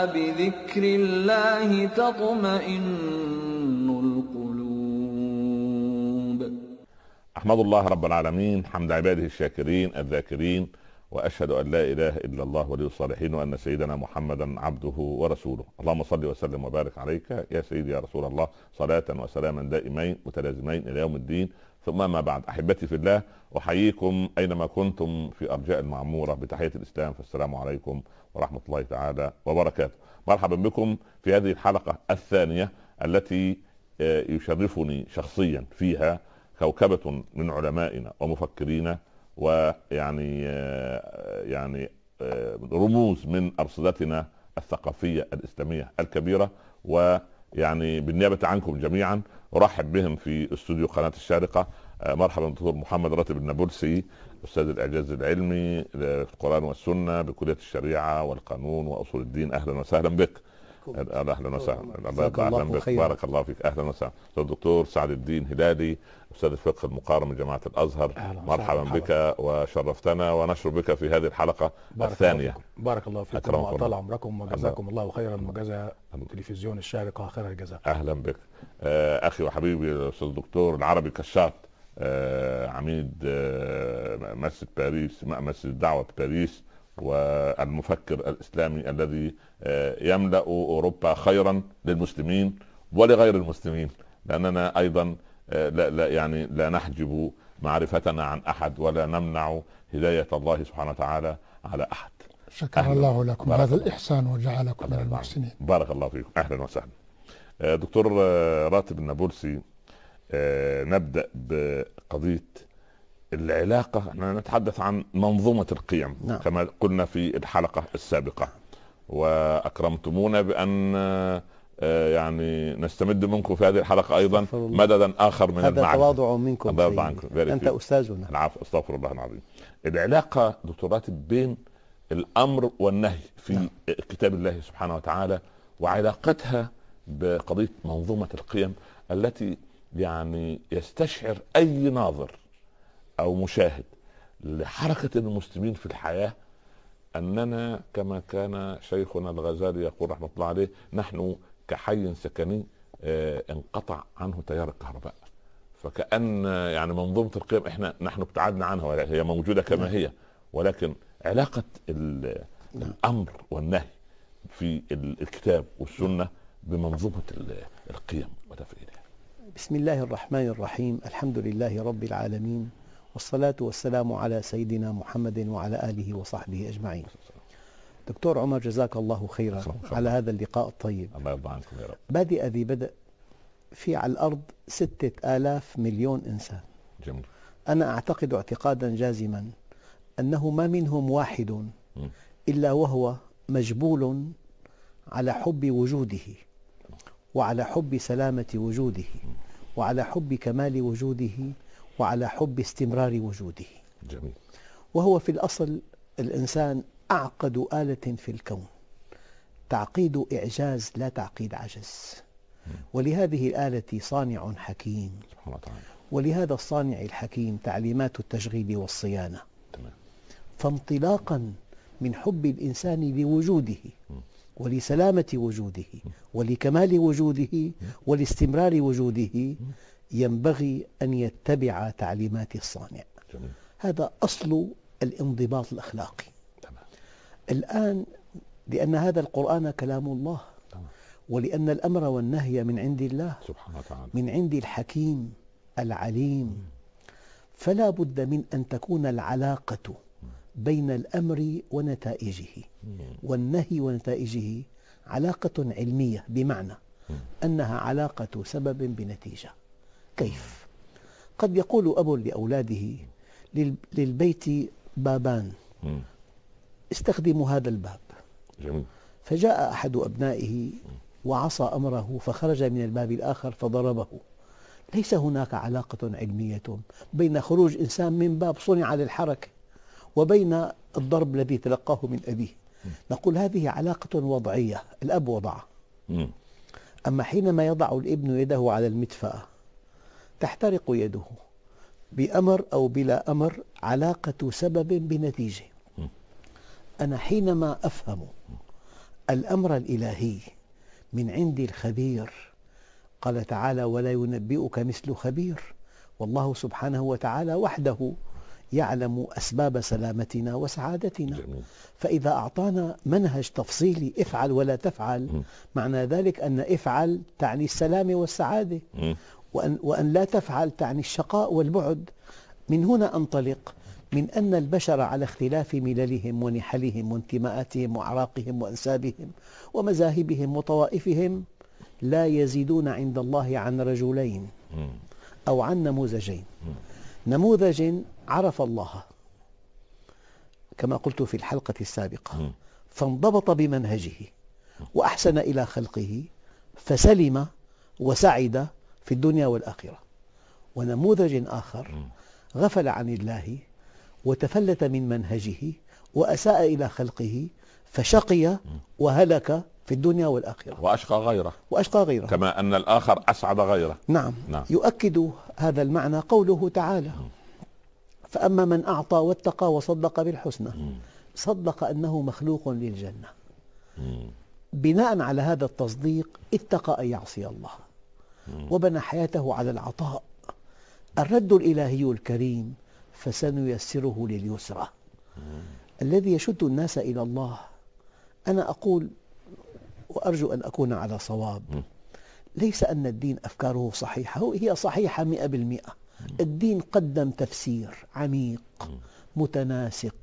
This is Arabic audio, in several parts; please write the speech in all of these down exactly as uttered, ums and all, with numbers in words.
ألا بذكر الله تطمئن القلوب. أحمد الله رب العالمين حمد عباده الشاكرين الذاكرين، وأشهد أن لا إله إلا الله ولي الصالحين، وأن سيدنا محمدا عبده ورسوله. اللهم صل وسلم وبارك عليك يا سيدي يا رسول الله، صلاة وسلاما دائمين متلازمين إلى يوم الدين. ثم ما بعد، أحبتي في الله، أحييكم أينما كنتم في أرجاء المعمورة بتحية الإسلام، فالسلام عليكم ورحمة الله تعالى وبركاته. مرحبا بكم في هذه الحلقة الثانية التي يشرفني شخصيا فيها كوكبة من علمائنا ومفكرين، ويعني يعني رموز من أرصدتنا الثقافية الإسلامية الكبيرة. ويعني بالنيابة عنكم جميعا أرحب بهم في استوديو قناة الشارقة. مرحبا دكتور محمد راتب النابلسي، أستاذ الإعجاز العلمي في القرآن والسنة بكلية الشريعة والقانون وأصول الدين. أهلا وسهلا بك. اهلا وسهلا. الله يرضى اهلا بك. بارك الله فيك. اهلا وسهلا. استاذ الدكتور سعد الدين هلالي، استاذ الفقه المقارن من جامعه الازهر. مرحبا بك وشرفتنا ونشر بك في هذه الحلقه بارك الثانيه. الله بارك الله فيكم واطال عمركم وجزاكم الله خيرا وجزا تلفزيون الشارقه خير الجزاء. اهلا بك آه اخي وحبيبي الاستاذ الدكتور العربي كشاط، آه عميد آه مسجد باريس، مسجد الدعوه باريس، والمفكر الإسلامي الذي يملأ أوروبا خيرا للمسلمين ولغير المسلمين، لأننا أيضا لا, لا يعني لا نحجب معرفتنا عن أحد ولا نمنع هداية الله سبحانه وتعالى على أحد. شكر الله لكم هذا الإحسان وجعلكم من المحسنين. بارك الله فيكم. أهلا وسهلا. دكتور راتب النابلسي، نبدأ بقضية العلاقة. احنا نتحدث عن منظومة القيم. نعم. كما قلنا في الحلقة السابقة، وأكرمتمونا بأن يعني نستمد منكم في هذه الحلقة أيضا مددا آخر من المعرفة. هذا تواضع منكم. أنت أستاذنا. العفو، استغفر الله العظيم. العلاقة دكتورات بين الأمر والنهي في نعم. كتاب الله سبحانه وتعالى، وعلاقتها بقضية منظومة القيم التي يعني يستشعر أي ناظر أو مشاهد لحركة المسلمين في الحياة أننا كما كان شيخنا الغزالي يقول رحمة الله عليه: نحن كحي سكني انقطع عنه تيار الكهرباء. فكأن يعني منظومة القيم احنا نحن ابتعدنا عنها، هي موجودة كما هي، ولكن علاقة الأمر والنهي في الكتاب والسنة بمنظومة القيم وتفعيلها. بسم الله الرحمن الرحيم. الحمد لله رب العالمين، والصلاة والسلام على سيدنا محمد وعلى آله وصحبه أجمعين. دكتور عمر، جزاك الله خيرا على هذا اللقاء الطيب. الله يرضى عنكم يا رب. بادئ ذي بدء، في على الأرض ستة آلاف مليون إنسان. جميل. أنا أعتقد اعتقادا جازما أنه ما منهم واحد إلا وهو مجبول على حب وجوده، وعلى حب سلامة وجوده، وعلى حب كمال وجوده، وعلى حب استمرار وجوده. جميل. وهو في الأصل الإنسان أعقد آلة في الكون، تعقيد إعجاز لا تعقيد عجز. ولهذه الآلة صانع حكيم سبحانه وتعالى، ولهذا الصانع الحكيم تعليمات التشغيل والصيانة. تمام. فانطلاقا من حب الإنسان لوجوده ولسلامة وجوده ولكمال وجوده ولاستمرار وجوده ينبغي أن يتبع تعليمات الصانع. جميل. هذا أصل الانضباط الأخلاقي. تمام. الآن لأن هذا القرآن كلام الله، تمام. ولأن الأمر والنهي من عند الله سبحانه وتعالى، من عند الحكيم العليم، فلا بد من أن تكون العلاقة بين الأمر ونتائجه والنهي ونتائجه علاقة علمية، بمعنى أنها علاقة سبب بنتيجة. كيف؟ قد يقول أب لأولاده: للبيت بابان، استخدموا هذا الباب. جميل. فجاء أحد أبنائه وعصى أمره فخرج من الباب الآخر فضربه. ليس هناك علاقة علمية بين خروج إنسان من باب صنع للحركة وبين الضرب الذي تلقاه من أبيه. نقول هذه علاقة وضعية، الأب وضعها. أما حينما يضع الابن يده على المدفأة تحترق يده، بأمر أو بلا أمر، علاقة سبب بنتيجة. أنا حينما أفهم الأمر الإلهي من عند الخبير. قال تعالى: ولا ينبئك مثل خبير. والله سبحانه وتعالى وحده يعلم أسباب سلامتنا وسعادتنا. جميل. فإذا أعطانا منهج تفصيلي افعل ولا تفعل، م. معنى ذلك أن افعل تعني السلامة والسعادة، م. وأن, وأن لا تفعل تعني الشقاء والبعد. من هنا أنطلق من أن البشر على اختلاف مللهم ونحلهم وانتماءاتهم وأعراقهم وأنسابهم ومذاهبهم وطوائفهم لا يزيدون عند الله عن رجلين أو عن نموذجين. نموذج عرف الله كما قلت في الحلقة السابقة فانضبط بمنهجه وأحسن إلى خلقه فسلم وسعد في الدنيا والآخرة. ونموذج آخر غفل عن الله وتفلت من منهجه وأساء إلى خلقه فشقي وهلك في الدنيا والآخرة وأشقى غيره وأشقى غيره كما أن الآخر أسعد غيره. نعم. نعم. يؤكد هذا المعنى قوله تعالى: فأما من أعطى واتقى وصدق بالحسنى. صدق أنه مخلوق للجنة. بناء على هذا التصديق اتقى أن يعصي الله وبنى حياته على العطاء. الرد الإلهي الكريم: فسنيسره لليسرى. الذي يشد الناس إلى الله، أنا أقول وأرجو أن أكون على صواب، ليس أن الدين أفكاره صحيحة، هي صحيحة مئة بالمئة. الدين قدم تفسير عميق متناسق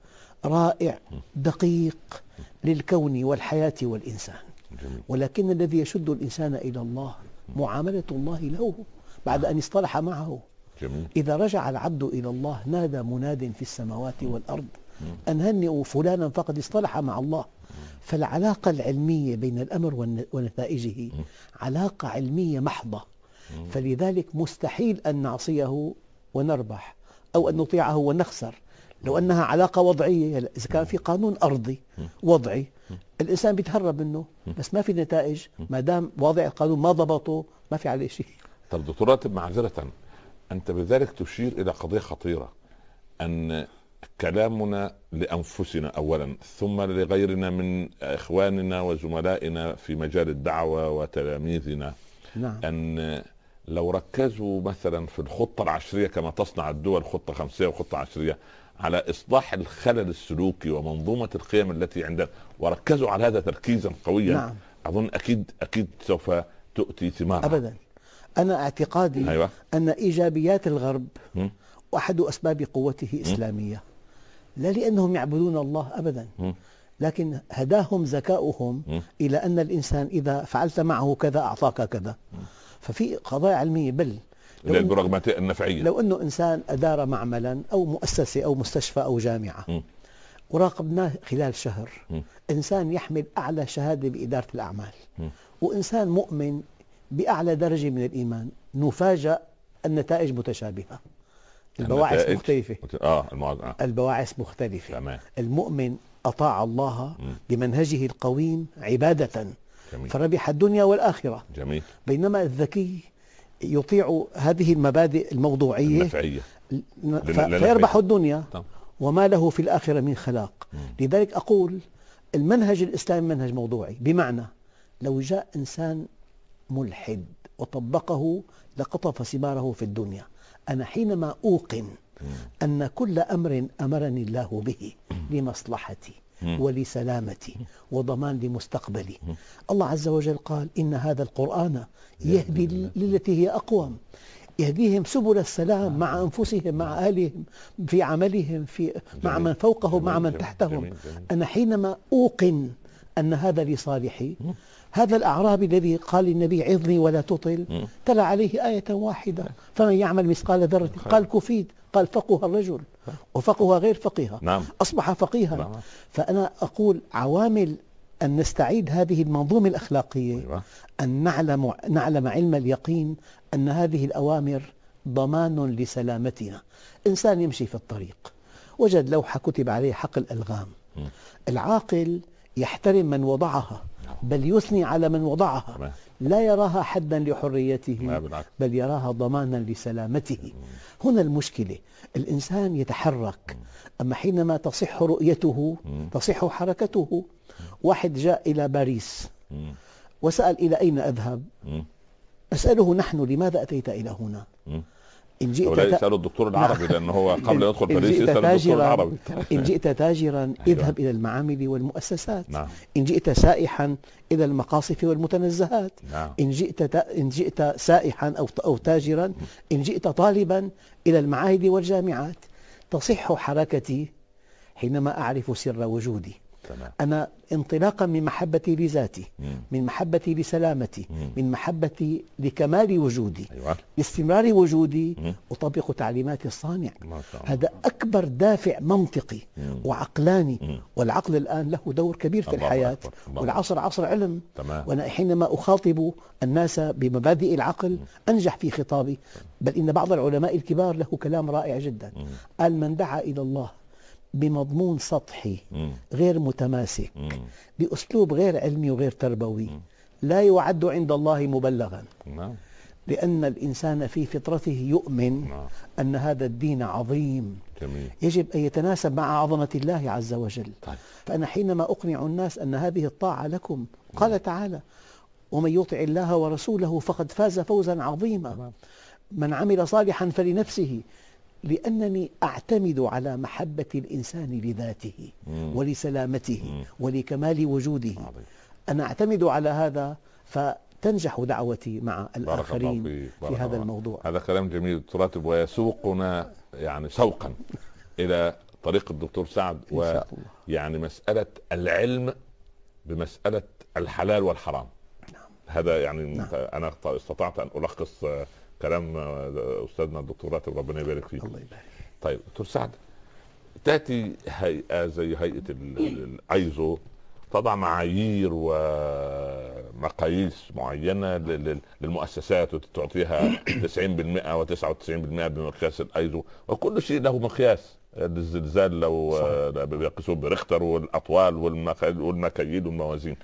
رائع دقيق للكون والحياة والإنسان. ولكن الذي يشد الإنسان إلى الله معاملة الله له بعد أن اصطلح معه. جميل. إذا رجع العبد إلى الله نادى مناد في السماوات والأرض أن هنئوا فلانا فقد اصطلح مع الله. فالعلاقة العلمية بين الأمر ونتائجه علاقة علمية محضة، فلذلك مستحيل أن نعصيه ونربح أو أن نطيعه ونخسر. لو أنها علاقة وضعية، إذا كان في قانون أرضي وضعي الإنسان بيتهرب منه، بس ما في نتائج ما دام واضع القانون ما ضبطه ما في عليه شيء. طب دكتور راتب، معذرة، أنت بذلك تشير إلى قضية خطيرة، أن كلامنا لأنفسنا أولا ثم لغيرنا من إخواننا وزملائنا في مجال الدعوة وتلاميذنا. نعم. أن لو ركزوا مثلا في الخطة العشرية كما تصنع الدول خطة خمسية وخطة عشرية على إصلاح الخلل السلوكي ومنظومة القيم التي عندنا، وركزوا على هذا تركيزا قويا، نعم. أظن أكيد أكيد سوف تؤتي ثمارا. أبدا. أنا اعتقادي أيوة. أن إيجابيات الغرب م? وأحد أسباب قوته إسلامية، لا لأنهم يعبدون الله أبدا، م? لكن هداهم ذكاؤهم م? إلى أن الإنسان إذا فعلت معه كذا أعطاك كذا. م? ففي قضايا علمية، بل للبراغماتية النفعية. لو أنه إنسان أدار معملا أو مؤسسة أو مستشفى أو جامعة م? وراقبناه خلال شهر، م? إنسان يحمل أعلى شهادة بإدارة الأعمال م? وإنسان مؤمن بأعلى درجة من الإيمان، نفاجأ النتائج متشابهة، البواعث النتائج مختلفة. آه المواد... آه. البواعث مختلفة. تمام. المؤمن أطاع الله م. بمنهجه القويم عبادة، جميل. فربح الدنيا والآخرة. جميل. بينما الذكي يطيع هذه المبادئ الموضوعية النفعية ف... فيربح الدنيا طب. وما له في الآخرة من خلاق. م. لذلك أقول المنهج الإسلامي منهج موضوعي، بمعنى لو جاء إنسان ملحد وطبقه لقطف ثماره في الدنيا. أنا حينما أوقن أن كل أمر أمرني الله به لمصلحتي ولسلامتي وضمان لمستقبلي، الله عز وجل قال إن هذا القرآن يهدي للتي هي أقوم، يهديهم سبل السلام مع أنفسهم مع أهلهم في عملهم في مع من فوقهم مع من تحتهم. أنا حينما أوقن أن هذا لصالحي، هذا الأعرابي الذي قال للنبي عظني ولا تطل تلا عليه آية واحدة فمن يعمل مثقال ذرة قال كفيت، قال فقه الرجل وفقه غير فقيها. نعم. أصبح فقيها. نعم. فأنا أقول عوامل أن نستعيد هذه المنظومة الأخلاقية. أيوة. أن نعلم, نعلم علم اليقين أن هذه الأوامر ضمان لسلامتنا. إنسان يمشي في الطريق وجد لوحة كتب عليه حقل ألغام، م. العاقل يحترم من وضعها بل يثني على من وضعها. تمام. لا يراها حدا لحريته، لا بالعكس. بل يراها ضمانا لسلامته. هنا المشكلة، الإنسان يتحرك، أما حينما تصح رؤيته تصح حركته. واحد جاء إلى باريس وسأل إلى أين أذهب؟ أسأله نحن لماذا أتيت إلى هنا؟ إن جئت ولا يسأل الدكتور العربي لأنه هو قبل إن يدخل إن باريس جئت يسأل الدكتور العربي. إن جئت تاجرا اذهب إلى المعامل والمؤسسات. نعم. إن جئت سائحا إلى المقاصف والمتنزهات. نعم. إن جئت تا... إن جئت سائحا أو أو تاجرا، إن جئت طالبا إلى المعاهد والجامعات. تصح حركتي حينما أعرف سر وجودي. تمام. أنا انطلاقا من محبتي لذاتي، مم. من محبتي لسلامتي، مم. من محبتي لكمال وجودي، أيوة. باستمرار وجودي مم. أطبق تعليمات الصانع. ما شاء الله. هذا أكبر دافع منطقي مم. وعقلاني. مم. والعقل الآن له دور كبير في الله الحياة، أكبر. الله والعصر عصر علم. تمام. وأنا حينما أخاطب الناس بمبادئ العقل أنجح في خطابي. بل إن بعض العلماء الكبار له كلام رائع جدا. مم. قال: من دعا إلى الله بمضمون سطحي مم. غير متماسك، مم. بأسلوب غير علمي وغير تربوي، لا يعد عند الله مبلغا. نعم. لأن الإنسان في فطرته يؤمن نعم. أن هذا الدين عظيم، جميل. يجب أن يتناسب مع عظمة الله عز وجل. طيب. فأنا حينما أقنع الناس أن هذه الطاعة لكم، قال تعالى: ومن يطع الله ورسوله فقد فاز فوزا عظيما. من عمل صالحا فلنفسه، لأنني أعتمد على محبة الإنسان لذاته مم. ولسلامته مم. ولكمال وجوده. عظيم. أنا أعتمد على هذا، فتنجح دعوتي مع بارك الله الآخرين فيك. في بارك هذا الله. الموضوع. هذا كلام جميل تراتب ويسوقنا يعني سوقا إلى طريق الدكتور سعد، إن شاء الله. ويعني مسألة العلم بمسألة الحلال والحرام. نعم. هذا يعني نعم. أنا استطعت أن ألخص كلام أستاذنا الدكتور راتب، ربنا يبارك فيك. الله يبارك. طيب دكتور سعد، تأتي هيئة زي هيئة الأيزو تضع معايير ومقاييس معينة للمؤسسات وتعطيها تسعين بالمئة وتسعة وتسعين بالمئة بمقياس الأيزو، وكل شيء له مقياس. الزلزال لو بيقيسوه بريختر، والأطوال والمكاييل والموازين.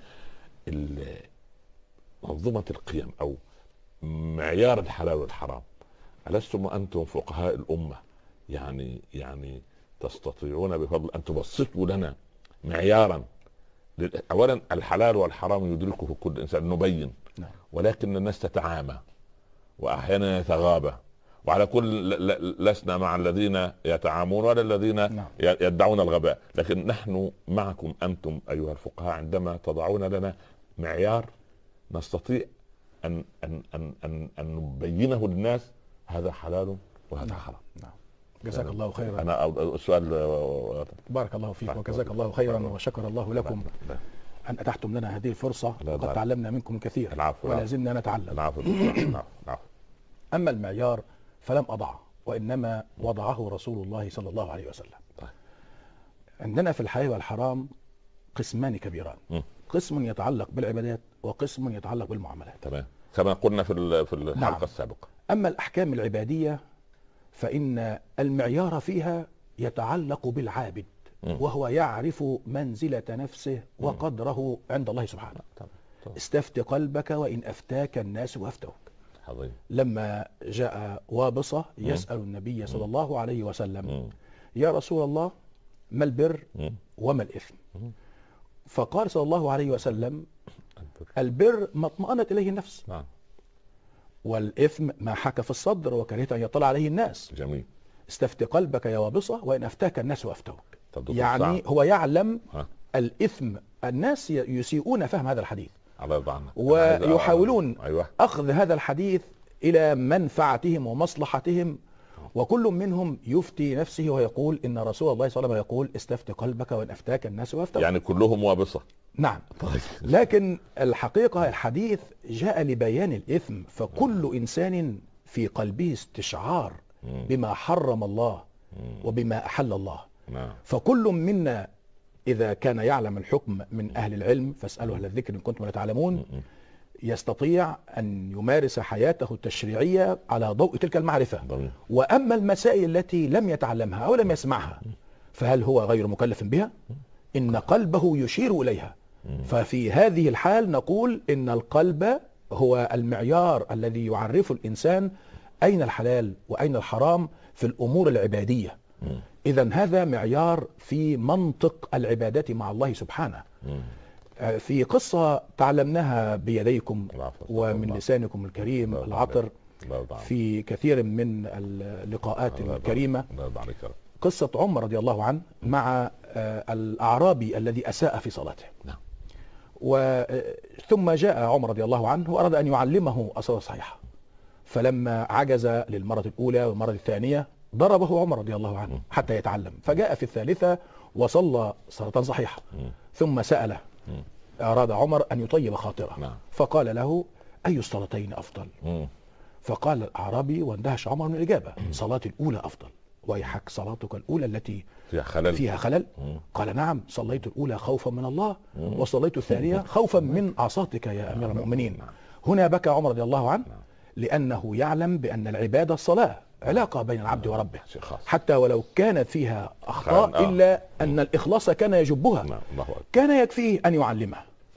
منظومة القيم أو معيار الحلال والحرام، ألستم أنتم فقهاء الأمة يعني يعني تستطيعون بفضل أن تبسطوا لنا معيارا؟ أولا الحلال والحرام يدركه كل إنسان، نبين، ولكن الناس تتعامى وأحيانا يتغابى، وعلى كل لسنا مع الذين يتعامون ولا الذين يدعون الغباء، لكن نحن معكم أنتم أيها الفقهاء عندما تضعون لنا معيار نستطيع أن أن أن أن, أن نبينه للناس، هذا حلال وهذا حرام. نعم. جزاك الله خيرا. أنا السؤال. بارك الله فيك وجزاك الله خيرا، وشكر الله لكم أن أتحتم لنا هذه الفرصة، وقد تعلمنا منكم كثير ولا زلنا نتعلم. العفو. أما المعيار فلم أضعه، وإنما وضعه رسول الله صلى الله عليه وسلم. عندنا في الحلال والحرام قسمان كبيران، قسم يتعلق بالعبادات وقسم يتعلق بالمعاملات. تمام، كما قلنا في في الحلقة نعم. السابقة. أما الأحكام العبادية فإن المعيار فيها يتعلق بالعابد، م. وهو يعرف منزلة نفسه وقدره عند الله سبحانه. طبعا. طبعا. استفت قلبك وإن أفتاك الناس وأفتوك. حضير. لما جاء وابصة يسأل م. النبي صلى الله عليه وسلم: م. يا رسول الله، ما البر م. وما الإثم؟ م. فقال صلى الله عليه وسلم: البر ما اطمأنت إليه النفس، نعم. والإثم ما حك في الصدر وكرهت أن يطلع عليه الناس. جميل. استفت قلبك يا وابصة وإن أفتاك الناس وأفتوك. يعني هو يعلم ها. الإثم، الناس يسيئون فهم هذا الحديث ويحاولون أيوة. أخذ هذا الحديث إلى منفعتهم ومصلحتهم، وكل منهم يفتي نفسه ويقول إن رسول الله صلى الله عليه وسلم يقول: استفت قلبك وإن أفتاك الناس وأفتوك. يعني كلهم وابصة. نعم. لكن الحقيقة الحديث جاء لبيان الإثم، فكل إنسان في قلبه استشعار بما حرم الله وبما أحل الله. فكل منا إذا كان يعلم الحكم من أهل العلم فاسألوا أهل الذكر إن كنتم لا تعلمون، يستطيع أن يمارس حياته التشريعية على ضوء تلك المعرفة. وأما المسائل التي لم يتعلمها أو لم يسمعها فهل هو غير مكلف بها؟ إن قلبه يشير إليها، ففي هذه الحال نقول إن القلب هو المعيار الذي يعرف الإنسان أين الحلال وأين الحرام في الأمور العبادية. إذن هذا معيار في منطق العبادات مع الله سبحانه. في قصة تعلمناها بيديكم ومن لسانكم الكريم العطر في كثير من اللقاءات الكريمة، قصة عمر رضي الله عنه مع الأعرابي الذي أساء في صلاته. ثم جاء عمر رضي الله عنه وأراد أن يعلمه الصلاة الصحيحة، فلما عجز للمرة الأولى والمرة الثانية ضربه عمر رضي الله عنه حتى يتعلم، فجاء في الثالثة وصلى صلاة صحيحة، ثم سأله، أراد عمر أن يطيب خاطره، فقال له: أي الصلاتين أفضل؟ فقال الأعرابي واندهش عمر من الإجابة: صلاة الأولى أفضل. ويحك، صلاتك الأولى التي فيها خلل, فيها خلل؟ قال: نعم، صليت الأولى خوفا من الله، وصليت الثانية خوفا من عصاتك يا أمير المؤمنين. هنا بكى عمر رضي الله عنه، لأنه يعلم بأن العبادة الصلاة علاقة بين العبد وربه، حتى ولو كانت فيها أخطاء إلا أن الإخلاص كان يجبها، كان يكفيه أن يعلمه.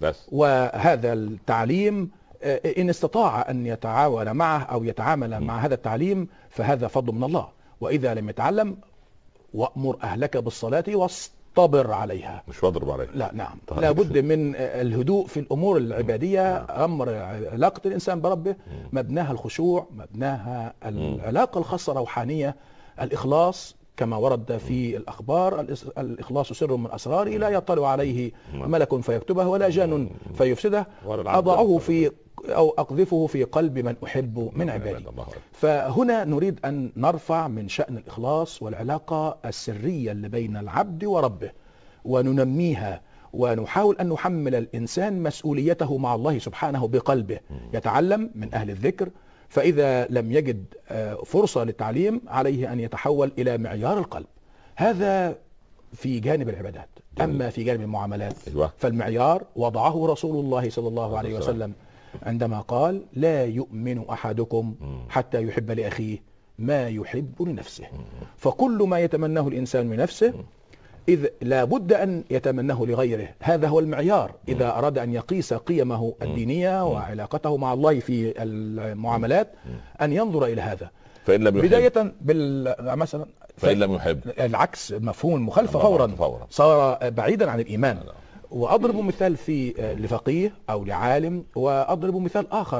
وهذا التعليم إن استطاع أن يتعاون معه أو يتعامل مع هذا التعليم فهذا فضل من الله، وإذا لم يتعلم وأمر أهلك بالصلاة واصطبر عليها، مش واضرب عليها، لا نعم، لابد من الهدوء في الأمور العبادية. أمر علاقة الإنسان بربه مبناها الخشوع، مبناها العلاقة الخاصة روحانية، الإخلاص كما ورد في الأخبار: الإخلاص سر من أسراري لا يطلع عليه ملك فيكتبه ولا جان فيفسده، أضعه في أو أقذفه في قلب من أحب من عبادي. فهنا نريد أن نرفع من شأن الإخلاص والعلاقة السرية اللي بين العبد وربه وننميها، ونحاول أن نحمل الإنسان مسؤوليته مع الله سبحانه بقلبه، يتعلم من أهل الذكر، فإذا لم يجد فرصة للتعليم عليه أن يتحول إلى معيار القلب. هذا في جانب العبادات. أما في جانب المعاملات فالمعيار وضعه رسول الله صلى الله عليه وسلم عندما قال: لا يؤمن أحدكم حتى يحب لأخيه ما يحب لنفسه. فكل ما يتمناه الإنسان من نفسه إذ لا بد أن يتمناه لغيره، هذا هو المعيار إذا أراد أن يقيس قيمه الدينية وعلاقته مع الله في المعاملات، أن ينظر إلى هذا. فإن لم يحب، بداية بال... مثلا فإن لم يحب العكس، مفهوم المخالفة فورا, فورا صار بعيدا عن الإيمان. وأضرب مثال في لفقيه أو لعالم، وأضرب مثال آخر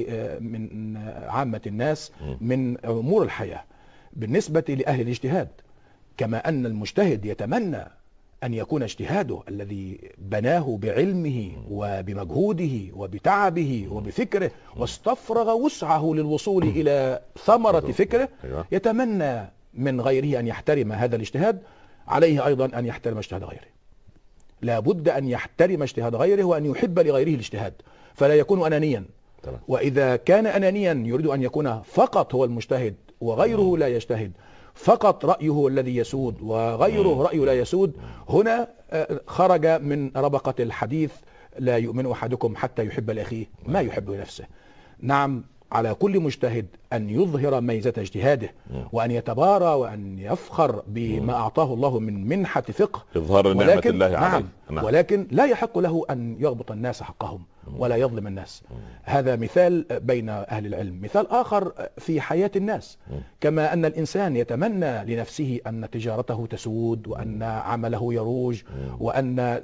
من عامة الناس من أمور الحياة بالنسبة لأهل الاجتهاد. كما أن المجتهد يتمنى أن يكون اجتهاده الذي بناه بعلمه وبمجهوده وبتعبه وبفكره واستفرغ وسعه للوصول إلى ثمرة فكره، يتمنى من غيره أن يحترم هذا الاجتهاد. عليه أيضا أن يحترم اجتهاد غيره، لا بد أن يحترم اجتهاد غيره وأن يحب لغيره الاجتهاد، فلا يكون أنانيا. وإذا كان أنانيا يريد أن يكون فقط هو المجتهد وغيره لا يجتهد، فقط رأيه الذي يسود وغيره رأيه لا يسود، هنا خرج من ربقة الحديث: لا يؤمن أحدكم حتى يحب لأخيه ما يحب لنفسه. نعم، على كل مجتهد أن يظهر ميزة اجتهاده وأن يتبارى وأن يفخر بما أعطاه الله من منحة فقه، إظهار نعمة الله عليه. نعم، ولكن لا يحق له أن يغبط الناس حقهم ولا يظلم الناس. هذا مثال بين أهل العلم. مثال آخر في حياة الناس، كما أن الإنسان يتمنى لنفسه أن تجارته تسود، وأن عمله يروج، وأن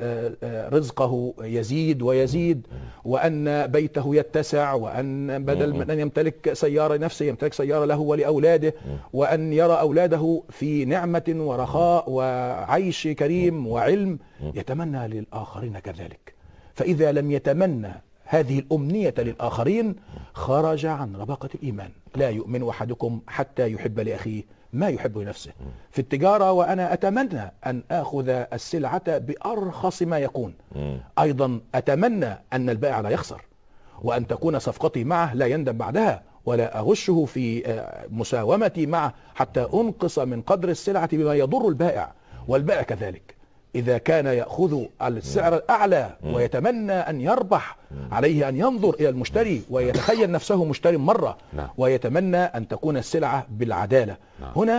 رزقه يزيد ويزيد، وأن بيته يتسع، وأن بدل من أن يمتلك سيارة نفسه يمتلك سيارة له ولأولاده، وأن يرى أولاده في نعمة ورخاء وعيش كريم وعلم، يتمنى للآخرين كذلك. فإذا لم يتمنى هذه الأمنية للآخرين خرج عن ربقة الإيمان. لا يؤمن أحدكم حتى يحب لأخيه ما يحب لنفسه. في التجارة وأنا أتمنى أن أخذ السلعة بأرخص ما يكون، أيضا أتمنى أن البائع لا يخسر، وأن تكون صفقتي معه لا يندم بعدها، ولا أغشه في مساومتي معه حتى أنقص من قدر السلعة بما يضر البائع. والبائع كذلك إذا كان يأخذ السعر الأعلى ويتمنى أن يربح، عليه أن ينظر إلى المشتري ويتخيل نفسه مشتري مرة، ويتمنى أن تكون السلعة بالعدالة. هنا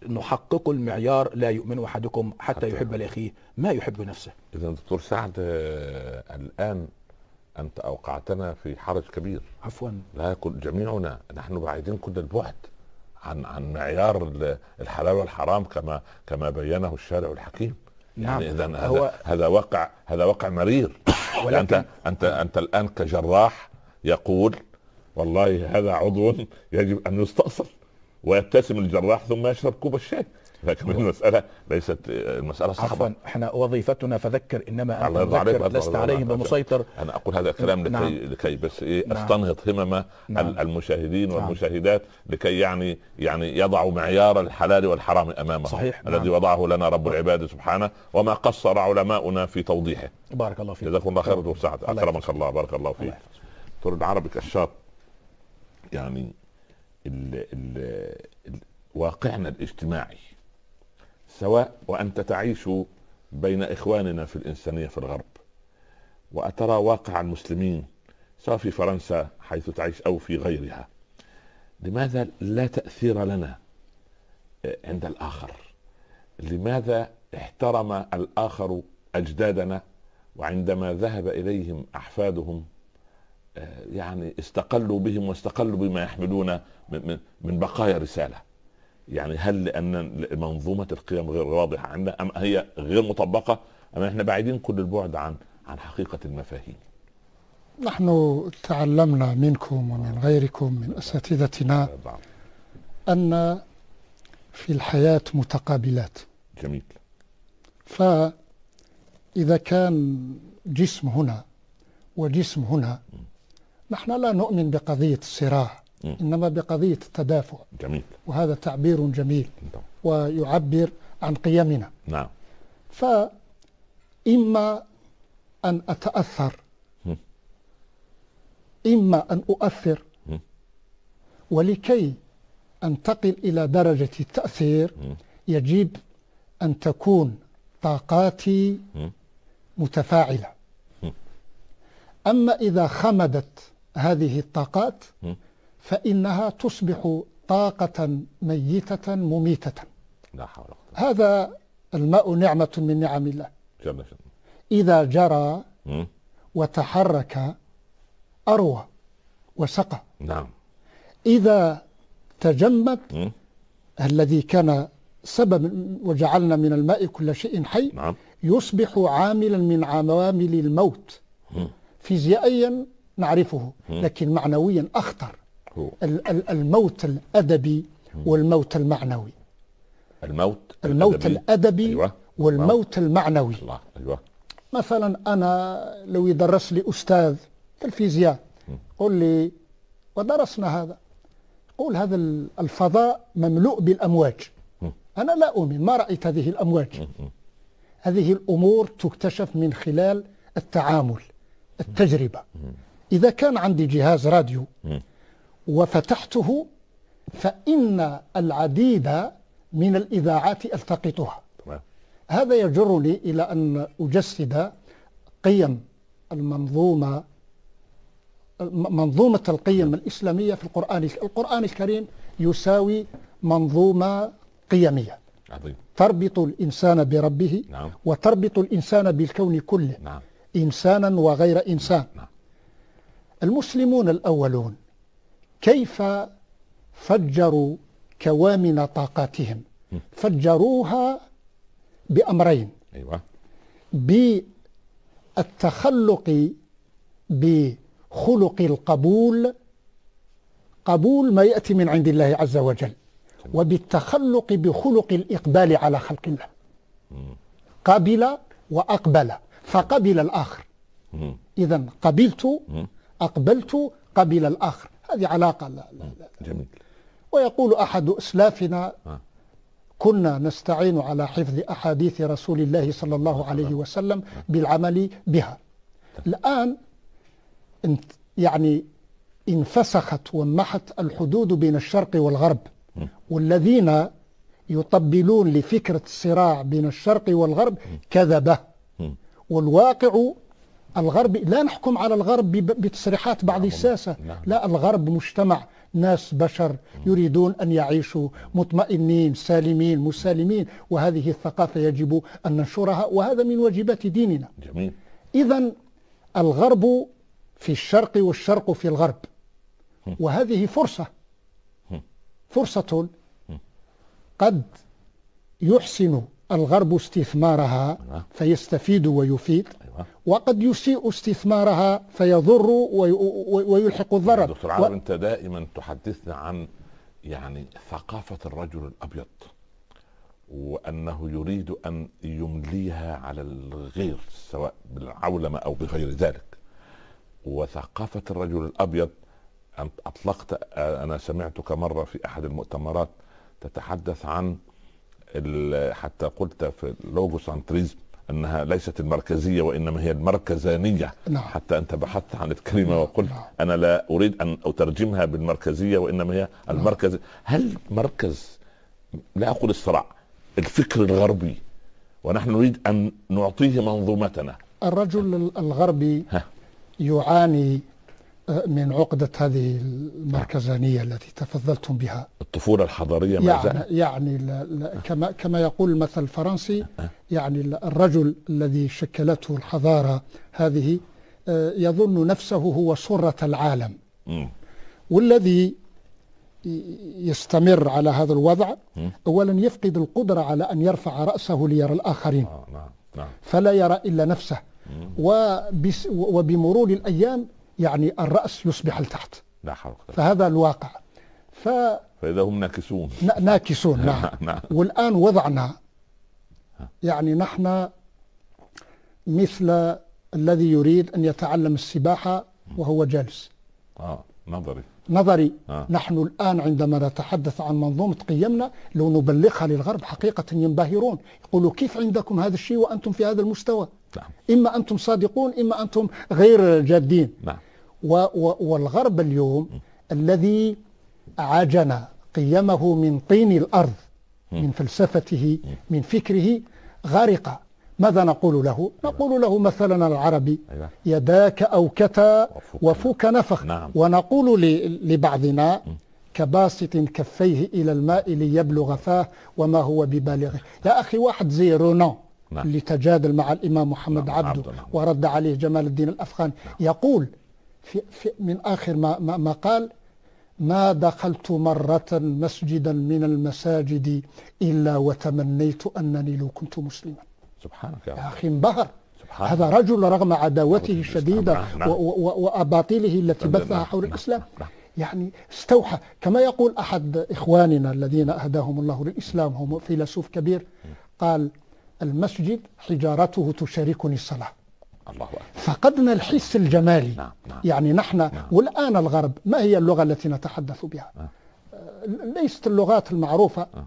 نحقق المعيار لا يؤمن أحدكم حتى, حتى يحب لأخيه ما يحب نفسه. إذا دكتور سعد، آه، الآن أنت أوقعتنا في حرج كبير. عفوا. لا كل جميعنا نحن بعيدين كل البعد عن عن معيار الحلال والحرام كما كما بينه الشارع الحكيم. نعم. يعني إذا هو هذا هذا واقع هذا واقع مرير. ولكن أنت أنت أنت الآن كجراح يقول والله هذا عضو يجب أن يستأصل، ويبتسم الجراح ثم يشرب كوب الشاي. لكن المسألة ليست المسألة صعبة. عفوا، احنا وظيفتنا فذكر انما انت الله تذكر، لست عليهم بمسيطر. انا اقول هذا الكلام لكي نعم. لكي بس ايه نعم. استنهض همم نعم. المشاهدين نعم. والمشاهدات لكي يعني يعني يضعوا معيار الحلال والحرام امامهم. صحيح. الذي نعم. وضعه لنا رب العباد سبحانه، وما قصر علماؤنا في توضيحه. بارك الله فيك. جزاكم الله خير دكتور سعد، الله اكرمك الله، بارك الله فيك. دكتور العربي كشاف يعني ال ال ال واقعنا الاجتماعي، سواء وأنت تعيش بين إخواننا في الإنسانية في الغرب، وأترى واقع المسلمين سواء في فرنسا حيث تعيش أو في غيرها، لماذا لا تأثير لنا عند الآخر؟ لماذا احترم الآخر أجدادنا، وعندما ذهب إليهم أحفادهم يعني استقلوا بهم واستقلوا بما يحملون من بقايا رسالة؟ يعني هل لأن منظومة القيم غير واضحة عندنا، أم هي غير مطبقة، أم احنا بعيدين كل البعد عن عن حقيقة المفاهيم؟ نحن تعلمنا منكم ومن غيركم من أساتذتنا أن في الحياة متقابلات. جميل. فإذا كان جسم هنا وجسم هنا، نحن لا نؤمن بقضية الصراع، إنما بقضية التدافع. جميل. وهذا تعبير جميل ويعبر عن قيمنا. نعم. فإما أن أتأثر، إما أن أؤثر، ولكي أنتقل إلى درجة التأثير يجب أن تكون طاقاتي متفاعلة. أما إذا خمدت هذه الطاقات فإنها تصبح طاقة ميتة مميتة. لا حول ولا قوة. هذا الماء نعمة من نعم الله. جل جل. إذا جرى وتحرك أروى وسقى. نعم. إذا تجمد الذي كان سبب وجعلنا من الماء كل شيء حي، نعم. يصبح عاملا من عوامل الموت. فيزيائيا نعرفه، لكن معنويا أخطر. الموت الأدبي والموت المعنوي. الموت الموت الأدبي, أيوة. والموت المعنوي. الله. أيوة. مثلا أنا لو يدرس لي أستاذ في الفيزياء قل لي ودرسنا هذا، قول هذا الفضاء مملوء بالأمواج، أنا لا أؤمن، ما رأيت هذه الأمواج. هذه الأمور تكتشف من خلال التعامل، التجربة. إذا كان عندي جهاز راديو وفتحته فإن العديد من الإذاعات ألتقطها. هذا يجرني إلى أن أجسد قيم المنظومة منظومة القيم الإسلامية في القرآن. القرآن الكريم يساوي منظومة قيمية عظيم. تربط الإنسان بربه. نعم. وتربط الإنسان بالكون كله. نعم. إنسانا وغير إنسان. نعم. المسلمون الأولون كيف فجروا كوامن طاقاتهم؟ فجروها بأمرين. أيوة. بالتخلق بخلق القبول، قبول ما يأتي من عند الله عز وجل، وبالتخلق بخلق الإقبال على خلق الله. قبل وأقبل، فقبل الآخر. إذن قبلت، أقبلت، قبل الآخر. هذه علاقة. لا لا لا. جميل. ويقول أحد أسلافنا كنا نستعين على حفظ أحاديث رسول الله صلى الله عليه وسلم بالعمل بها. الآن يعني انفسخت وانمحت الحدود بين الشرق والغرب، والذين يطبلون لفكرة الصراع بين الشرق والغرب كذبة. والواقع الغرب، لا نحكم على الغرب بتصريحات بعض الساسة، لا، الغرب مجتمع ناس بشر يريدون أن يعيشوا مطمئنين سالمين مسالمين، وهذه الثقافة يجب أن ننشرها، وهذا من واجبات ديننا. جميل. إذن الغرب في الشرق والشرق في الغرب، وهذه فرصة فرصة قد يحسن الغرب استثمارها فيستفيد ويفيد، وقد يسيء استثمارها فيضر ويلحق الضرر. دكتور عرب، و... انت دائما تحدثنا عن يعني ثقافة الرجل الأبيض، وأنه يريد أن يمليها على الغير سواء بالعولمة أو بغير ذلك. وثقافة الرجل الأبيض أنت أطلقت، أنا سمعتك مرة في أحد المؤتمرات تتحدث عن حتى قلت في اللوغوسنتريزم أنها ليست المركزية وإنما هي المركزانية. نعم. حتى أنت بحثت عن الكلمة وقلت نعم. أنا لا أريد أن أترجمها بالمركزية وإنما هي المركز. هل مركز، لا أقول الصراع، الفكر الغربي ونحن نريد أن نعطيه منظومتنا؟ الرجل الغربي ها. يعاني من عقدة هذه المركزانية التي تفضلتم بها. الطفولة الحضارية ما يعني, زال. يعني لا لا كما كما يقول المثل الفرنسي، يعني الرجل الذي شكلته الحضارة هذه يظن نفسه هو سرة العالم، م. والذي يستمر على هذا الوضع م. أولا يفقد القدرة على أن يرفع رأسه ليرى الآخرين، آه نعم. نعم. فلا يرى إلا نفسه، وبمرور الأيام يعني الرأس يصبح لتحت. لا حول. فهذا الواقع. ف... فإذا هم ناكسون. ناكسون نعم. نعم. والآن وضعنا يعني نحن مثل الذي يريد أن يتعلم السباحة وهو جالس. آه نظري. نظري. آه. نحن الآن عندما نتحدث عن منظومة قيمنا لو نبلغها للغرب حقيقة ينبهرون، يقولوا كيف عندكم هذا الشيء وأنتم في هذا المستوى؟ نعم. إما أنتم صادقون إما أنتم غير جادين. نعم. و و والغرب اليوم م. الذي عجن قيمه من طين الأرض م. من فلسفته م. من فكره غارقة. ماذا نقول له؟ نقول له مثلا العربي أيوة. يداك أوكتا وفوك نفخ. نعم. ونقول لبعضنا م. كباسط كفيه إلى الماء ليبلغ فاه وما هو ببالغه. يا أخي واحد زي رونان نعم. اللي تجادل مع الإمام محمد نعم. عبده نعم. ورد عليه جمال الدين الأفغاني نعم. يقول في في من آخر ما, ما, ما قال: ما دخلت مرة مسجدا من المساجد إلا وتمنيت أنني لو كنت مسلما. سبحانك يا, يا أخي انبهر. هذا رجل رغم عداوته الشديدة نعم. وأباطيله التي بثها حول الإسلام نعم. يعني استوحى. كما يقول أحد إخواننا الذين أهداهم الله للإسلام، هم فيلسوف كبير، قال: المسجد حجارته تشاركني الصلاة. الله أكبر. فقدنا الحس الجمالي. نعم. نعم. يعني نحن نعم. والآن الغرب ما هي اللغة التي نتحدث بها؟ نعم. ليست اللغات المعروفة. نعم.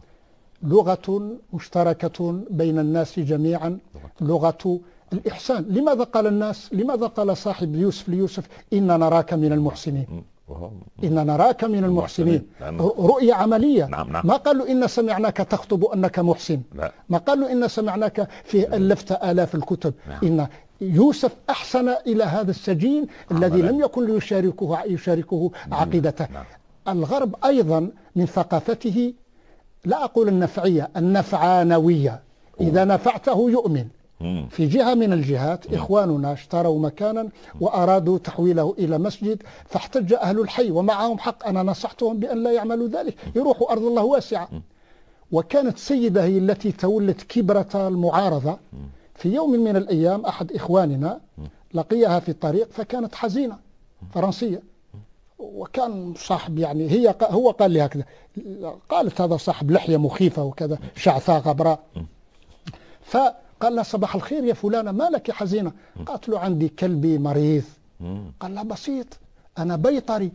لغة مشتركة بين الناس جميعا، لغة الإحسان. لماذا قال الناس، لماذا قال صاحب يوسف ليوسف: إن نراك من المحسنين؟ إن نراك من المحسنين. رؤية عملية. نعم نعم. ما قالوا إن سمعناك تخطب أنك محسن. لا. ما قالوا إن سمعناك في ألفت آلاف الكتب. نعم. إن يوسف أحسن إلى هذا السجين الذي لم يكن ليشاركه يشاركه عقيدته. نعم. الغرب أيضا من ثقافته، لا أقول النفعية، النفعانوية. إذا نفعته يؤمن. في جهة من الجهات إخواننا اشتروا مكانا وأرادوا تحويله إلى مسجد، فاحتج أهل الحي ومعهم حق، أنا نصحتهم بأن لا يعملوا ذلك، يروحوا أرض الله واسعة. وكانت سيدة هي التي تولت كبرة المعارضة. في يوم من الأيام أحد إخواننا لقيها في الطريق فكانت حزينة، فرنسية، وكان صاحب يعني هي هو قال لي هكذا، قالت هذا صاحب لحية مخيفة وكذا شعثاء غبراء. ف قال لها: صباح الخير يا فلانة، ما لك حزينة؟ قالت له: عندي كلبي مريض. قال لها: بسيط، أنا بيطري.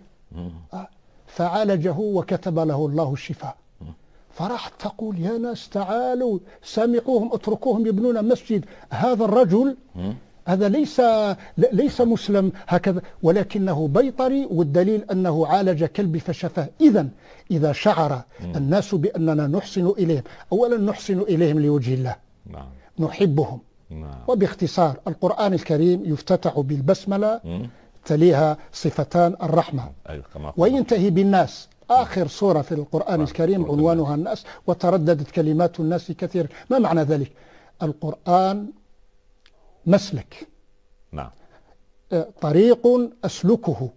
فعالجه وكتب له الله الشفاء. فراحت تقول: يا ناس تعالوا سامحوهم، اتركوهم يبنون مسجد. هذا الرجل هذا ليس ليس مسلم هكذا، ولكنه بيطري، والدليل أنه عالج كلبي فشفاه. إذا إذا شعر الناس بأننا نحسن إليهم، أولا نحسن إليهم لوجه الله. نعم. نحبهم. نعم. وباختصار القرآن الكريم يفتتح بالبسملة، تليها صفتان الرحمة. أيوة كما وينتهي بالناس، آخر سورة في القرآن الكريم عنوانها الناس، وترددت كلمات الناس كثير. ما معنى ذلك؟ القرآن مسلك، نعم، طريق أسلكه،